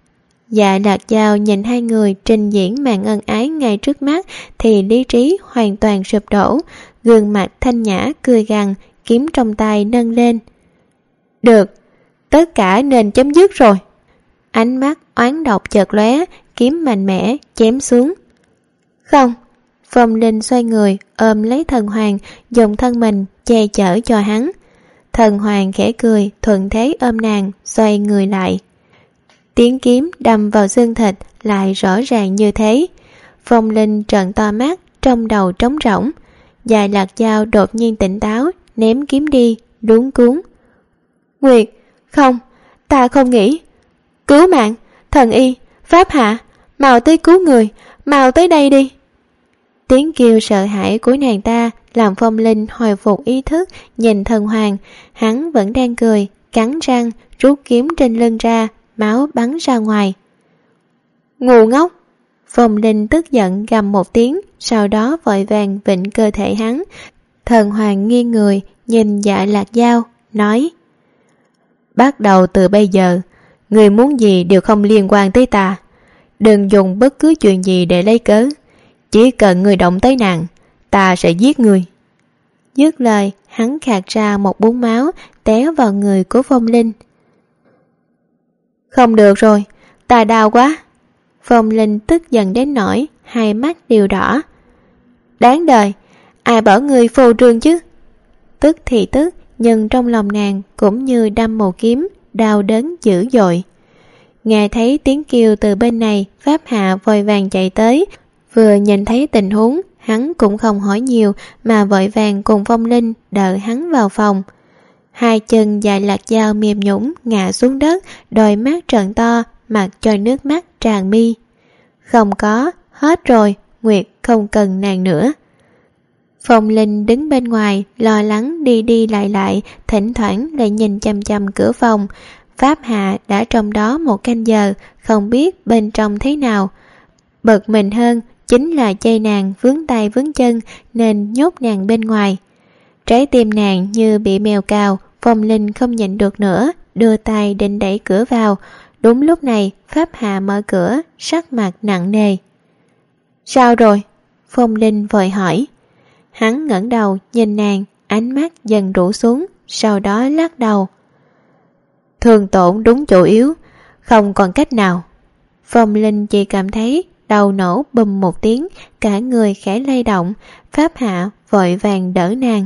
Dạ Lạc Dao nhìn hai người trình diễn màn ân ái ngay trước mắt thì lý trí hoàn toàn sụp đổ, gương mặt thanh nhã cười gằn, kiếm trong tay nâng lên. Được, tất cả nên chấm dứt rồi. Ánh mắt oán độc chợt lóe, kiếm mạnh mẽ chém xuống. Không. Phong Linh xoay người ôm lấy Thần Hoàng, dùng thân mình che chở cho hắn. Thần Hoàng khẽ cười, thuận thế ôm nàng, xoay người lại. Tiếng kiếm đâm vào xương thịt lại rõ ràng như thế. Phong Linh trợn to mắt, trong đầu trống rỗng. Dạ Lạc Dao đột nhiên tỉnh táo, ném kiếm đi, luống cuống. Nguyệt, không, ta không nghĩ. Cứu mạng, thần y, pháp hạ, mau tới cứu người, mau tới đây đi. Tiếng kêu sợ hãi của nàng ta làm Phong Linh hồi phục ý thức, nhìn Thần Hoàng, hắn vẫn đang cười, cắn răng, rút kiếm trên lưng ra, máu bắn ra ngoài. Ngu ngốc! Phong Linh tức giận gầm một tiếng, sau đó vội vàng vịnh cơ thể hắn. Thần Hoàng nghiêng người, nhìn Dạ Lạc Dao, nói: Bắt đầu từ bây giờ, người muốn gì đều không liên quan tới ta. Đừng dùng bất cứ chuyện gì để lấy cớ. Chỉ cần người động tới nàng, ta sẽ giết người. Dứt lời, hắn khạc ra một búng máu té vào người của Phong Linh. Không được rồi, ta đau quá. Phong Linh tức giận đến nỗi hai mắt đều đỏ. Đáng đời, ai bảo người phô trương chứ? Tức thì tức, nhưng trong lòng nàng cũng như đâm một kiếm, đau đớn dữ dội. Nghe thấy tiếng kêu từ bên này, Pháp Hạ vội vàng chạy tới. Vừa nhìn thấy tình huống, hắn cũng không hỏi nhiều mà vội vàng cùng Phong Linh đợi hắn vào phòng. Hai chân dài lạc dao mềm nhũn ngã xuống đất, đôi mắt trợn to, mặt cho nước mắt tràn mi. Không có, hết rồi, Nguyệt không cần nàng nữa. Phong Linh đứng bên ngoài, lo lắng đi đi lại lại, thỉnh thoảng lại nhìn chăm chăm cửa phòng. Pháp Hạ đã trong đó một canh giờ, không biết bên trong thế nào. Bực mình hơn chính là chay nàng vướng tay vướng chân nên nhốt nàng bên ngoài. Trái tim nàng như bị mèo cào, Phong Linh không nhịn được nữa, đưa tay định đẩy cửa vào. Đúng lúc này, Pháp Hạ mở cửa, sắc mặt nặng nề. Sao rồi? Phong Linh vội hỏi. Hắn ngẩng đầu nhìn nàng, ánh mắt dần rũ xuống, sau đó lắc đầu. Thương tổn đúng chỗ yếu, không còn cách nào. Phong Linh chỉ cảm thấy đầu nổ bùm một tiếng, cả người khẽ lay động. Pháp Hạ vội vàng đỡ nàng.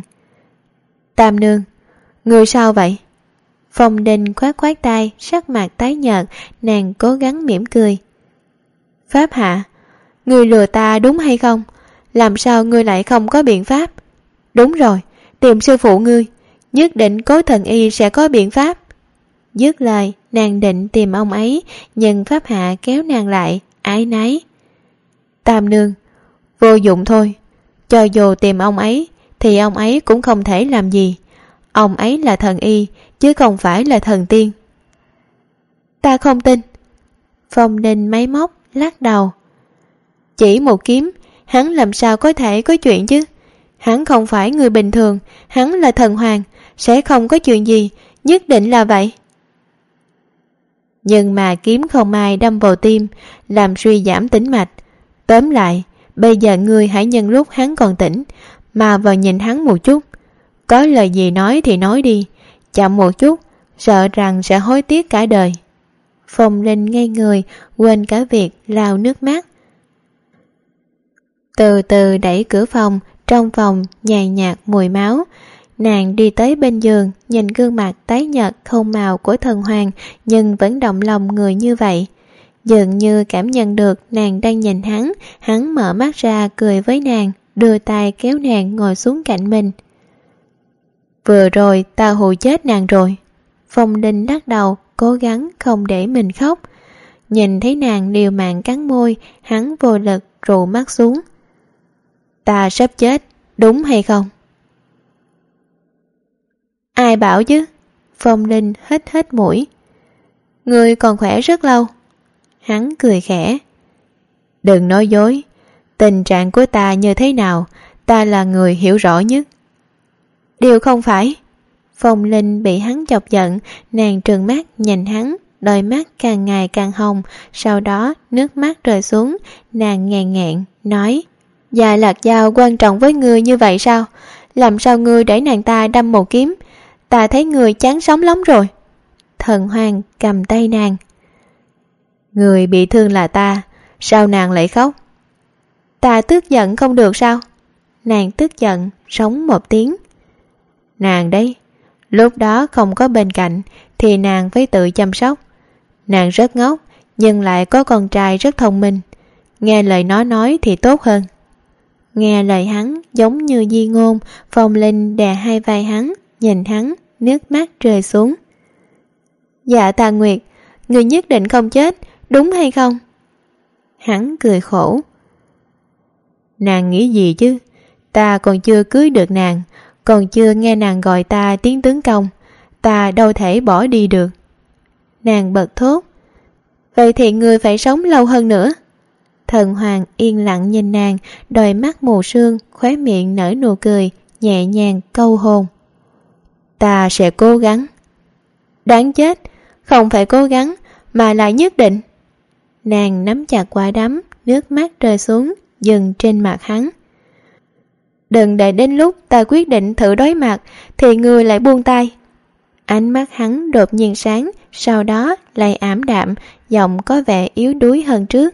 Tam nương, người sao vậy? Phong Linh khoát khoát tay, sắc mặt tái nhợt, nàng cố gắng mỉm cười. Pháp Hạ, người lừa ta đúng hay không? Làm sao ngươi lại không có biện pháp? Đúng rồi, tìm sư phụ ngươi, nhất định Cố Thần Y sẽ có biện pháp. Dứt lời, nàng định tìm ông ấy, nhưng Pháp Hạ kéo nàng lại, ái náy. Tam nương, vô dụng thôi. Cho dù tìm ông ấy, thì ông ấy cũng không thể làm gì. Ông ấy là thần y, chứ không phải là thần tiên. Ta không tin. Phong Linh máy móc, lắc đầu. Chỉ một kiếm, hắn làm sao có thể có chuyện chứ? Hắn không phải người bình thường, hắn là thần hoàng, sẽ không có chuyện gì, nhất định là vậy. Nhưng mà kiếm không ai đâm vào tim, làm suy giảm tĩnh mạch. Tóm lại, bây giờ ngươi hãy nhân lúc hắn còn tỉnh, mà vào nhìn hắn một chút. Có lời gì nói thì nói đi, chậm một chút, sợ rằng sẽ hối tiếc cả đời. Phong Linh ngây người, quên cả việc lau nước mắt. Từ từ đẩy cửa phòng, trong phòng nhàn nhạt mùi máu. Nàng đi tới bên giường, nhìn gương mặt tái nhợt không màu của thần hoàng, nhưng vẫn động lòng người như vậy. Dường như cảm nhận được nàng đang nhìn hắn, hắn mở mắt ra cười với nàng, đưa tay kéo nàng ngồi xuống cạnh mình. Vừa rồi ta hù chết nàng rồi. Phong Linh lắc đầu, cố gắng không để mình khóc. Nhìn thấy nàng liều mạng cắn môi, hắn vô lực rụ mắt xuống. Ta sắp chết, đúng hay không? Ai bảo chứ? Phong Linh hít hít mũi. Ngươi còn khỏe rất lâu. Hắn cười khẽ. Đừng nói dối, tình trạng của ta như thế nào, ta là người hiểu rõ nhất. Điều không phải. Phong Linh bị hắn chọc giận, nàng trừng mắt nhìn hắn, đôi mắt càng ngày càng hồng, sau đó nước mắt rơi xuống, nàng ngàn ngạn nói. Dạ Lạc Dao quan trọng với ngươi như vậy sao? Làm sao ngươi để nàng ta đâm một kiếm? Ta thấy ngươi chán sống lắm rồi. Thần Hoàng cầm tay nàng. Người bị thương là ta, sao nàng lại khóc? Ta tức giận không được sao? Nàng tức giận, sống một tiếng. Nàng đấy, lúc đó không có bên cạnh thì nàng phải tự chăm sóc. Nàng rất ngốc, nhưng lại có con trai rất thông minh. Nghe lời nó nói thì tốt hơn. Nghe lời hắn giống như di ngôn, Phong Linh đè hai vai hắn, nhìn hắn, nước mắt rơi xuống. Dạ Tà Nguyệt, người nhất định không chết, đúng hay không? Hắn cười khổ. Nàng nghĩ gì chứ? Ta còn chưa cưới được nàng, còn chưa nghe nàng gọi ta tiếng tướng công, ta đâu thể bỏ đi được. Nàng bật thốt. Vậy thì ngươi phải sống lâu hơn nữa. Thần Hoàng yên lặng nhìn nàng, đôi mắt mù sương, khóe miệng nở nụ cười, nhẹ nhàng câu hồn. Ta sẽ cố gắng. Đáng chết, không phải cố gắng, mà là nhất định. nàng nắm chặt quả đấm, nước mắt rơi xuống, dừng trên mặt hắn. Đừng để đến lúc ta quyết định thử đối mặt thì ngươi lại buông tay. Ánh mắt hắn đột nhiên sáng, sau đó lại ảm đạm, giọng có vẻ yếu đuối hơn trước.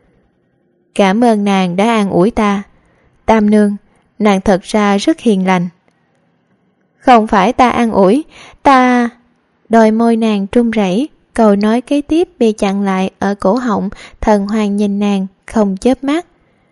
Cảm ơn nàng đã an ủi ta. Tam nương, nàng thật ra rất hiền lành. Không phải ta an ủi, ta... Đôi môi nàng trung rẩy, câu nói kế tiếp bị chặn lại ở cổ họng. Thần Hoàng nhìn nàng không chớp mắt.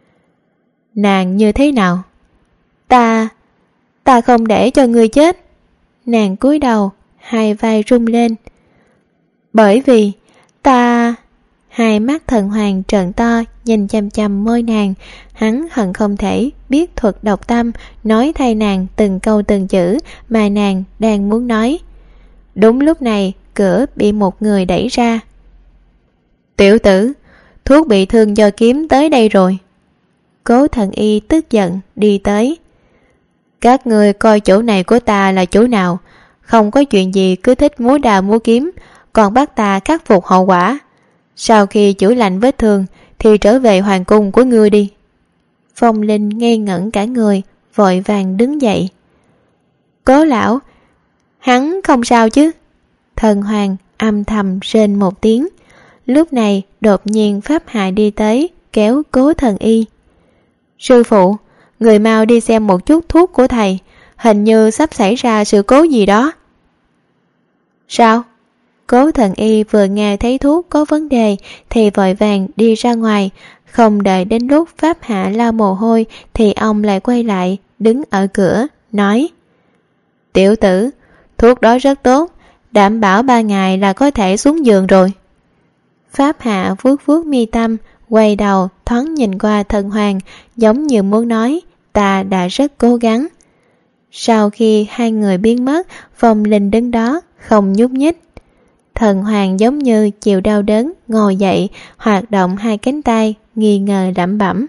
Nàng như thế nào? Ta... ta không để cho ngươi chết. Nàng cúi đầu, hai vai rung lên. Bởi vì ta... Hai mắt Thần Hoàng trợn to, nhìn chằm chằm môi nàng. Hắn hận không thể biết thuật độc tâm, nói thay nàng từng câu từng chữ mà nàng đang muốn nói. Đúng lúc này, cửa bị một người đẩy ra. Tiểu tử, thuốc bị thương do kiếm tới đây rồi. Cố Thần Y tức giận đi tới. Các người coi chỗ này của ta là chỗ nào? Không có chuyện gì cứ thích múa đào múa kiếm, còn bắt ta khắc phục hậu quả. Sau khi chữa lành vết thương thì trở về hoàng cung của ngươi đi. Phong Linh ngây ngẩn cả người, vội vàng đứng dậy. Cố lão, hắn không sao chứ? Thần Hoàng âm thầm rên một tiếng. Lúc này đột nhiên Pháp Hạ đi tới, kéo Cố Thần Y. Sư phụ, người mau đi xem một chút thuốc của thầy, hình như sắp xảy ra sự cố gì đó. Sao? Cố Thần Y vừa nghe thấy thuốc có vấn đề thì vội vàng đi ra ngoài. Không đợi đến lúc Pháp Hạ lau mồ hôi thì ông lại quay lại, đứng ở cửa, nói: Tiểu tử, thuốc đó rất tốt, đảm bảo ba ngày là có thể xuống giường rồi. Pháp Hạ vuốt vuốt mi tâm, quay đầu thoáng nhìn qua Thần Hoàng, giống như muốn nói ta đã rất cố gắng. Sau khi hai người biến mất, Phong Linh đứng đó không nhúc nhích. Thần Hoàng giống như chịu đau đớn, ngồi dậy, hoạt động hai cánh tay, nghi ngờ lẩm bẩm.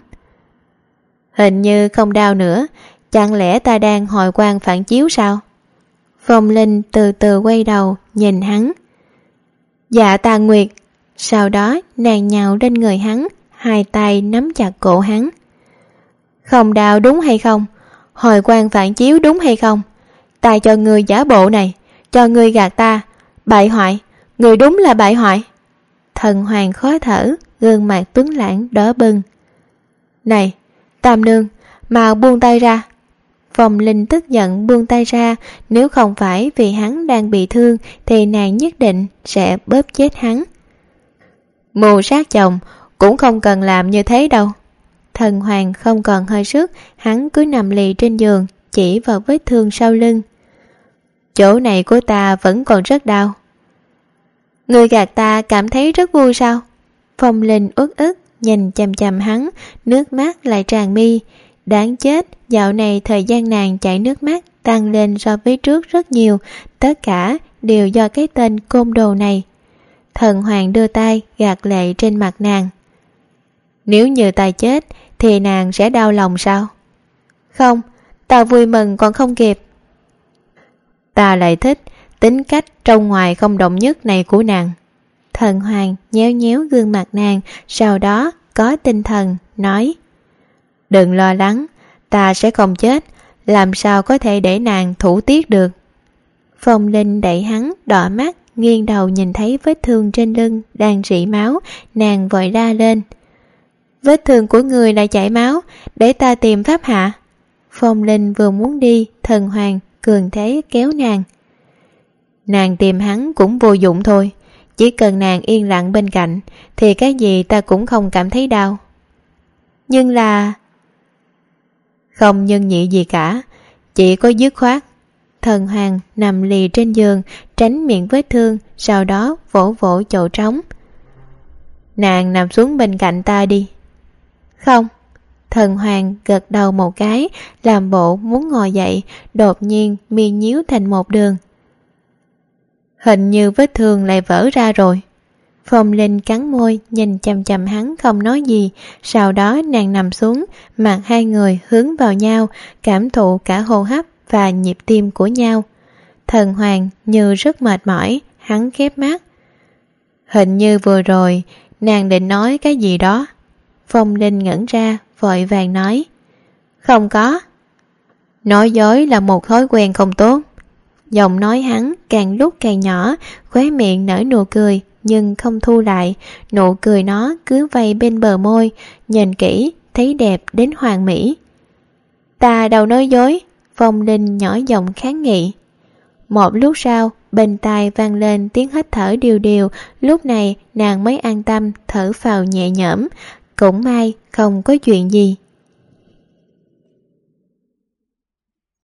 Hình như không đau nữa, chẳng lẽ ta đang hồi quang phản chiếu sao? Phong Linh từ từ quay đầu, nhìn hắn. Dạ ta Nguyệt. Sau đó nàng nhào lên người hắn, hai tay nắm chặt cổ hắn. Không đau đúng hay không? Hồi quang phản chiếu đúng hay không? Ta cho ngươi giả bộ này, cho ngươi gạt ta. Bại hoại, người đúng là bại hoại. Thần Hoàng khó thở, gương mặt tuấn lãng đỏ bừng. Này, Tam nương, mau buông tay ra. Phong Linh tức giận buông tay ra, nếu không phải vì hắn đang bị thương thì nàng nhất định sẽ bóp chết hắn. Mưu sát chồng cũng không cần làm như thế đâu. Thần Hoàng không còn hơi sức, hắn cứ nằm lì trên giường, chỉ vào vết thương sau lưng. Chỗ này của ta vẫn còn rất đau. Người gạt ta cảm thấy rất vui sao? Phong Linh uất ức nhìn chằm chằm hắn, nước mắt lại tràn mi. Đáng chết, dạo này thời gian nàng chảy nước mắt tăng lên so với trước rất nhiều, tất cả đều do cái tên côn đồ này. Thần Hoàng đưa tay gạt lệ trên mặt nàng. Nếu như ta chết thì nàng sẽ đau lòng sao? Không, ta vui mừng còn không kịp. Ta lại thích tính cách trong ngoài không đồng nhất này của nàng. Thần Hoàng nhéo nhéo gương mặt nàng, sau đó có tinh thần nói: Đừng lo lắng, ta sẽ không chết, làm sao có thể để nàng thủ tiết được. Phong Linh đẩy hắn đỏ mắt, nghiêng đầu nhìn thấy vết thương trên lưng đang rỉ máu, nàng vội la lên: Vết thương của người lại chảy máu, để ta tìm Pháp Hạ. Phong Linh vừa muốn đi, Thần Hoàng cường thế kéo nàng. Nàng tìm hắn cũng vô dụng thôi, chỉ cần nàng yên lặng bên cạnh thì cái gì ta cũng không cảm thấy đau. Nhưng là... Không nhân nhị gì cả, chỉ có dứt khoát. Thần Hoàng nằm lì trên giường, tránh miệng vết thương, sau đó vỗ vỗ chỗ trống. Nàng nằm xuống bên cạnh ta đi. Không. Thần Hoàng gật đầu một cái, làm bộ muốn ngồi dậy, đột nhiên mi nhíu thành một đường. Hình như vết thương lại vỡ ra rồi. Phong Linh cắn môi, nhìn chằm chằm hắn không nói gì, sau đó nàng nằm xuống, mặt hai người hướng vào nhau, cảm thụ cả hô hấp và nhịp tim của nhau. Thần Hoàng như rất mệt mỏi, hắn khép mắt. Hình như vừa rồi Nàng định nói cái gì đó. Phong Linh ngẩn ra, vội vàng nói: Không có. Nói dối là một thói quen không tốt. Giọng nói hắn càng lúc càng nhỏ, khóe miệng nở nụ cười nhưng không thu lại, nụ cười nó cứ vây bên bờ môi, nhìn kỹ thấy đẹp đến hoàn mỹ. Ta đâu nói dối, Phong Linh nhỏ giọng kháng nghị. Một lúc sau, bên tai vang lên tiếng hít thở điều điều, lúc này nàng mới an tâm thở phào nhẹ nhõm, cũng may không có chuyện gì.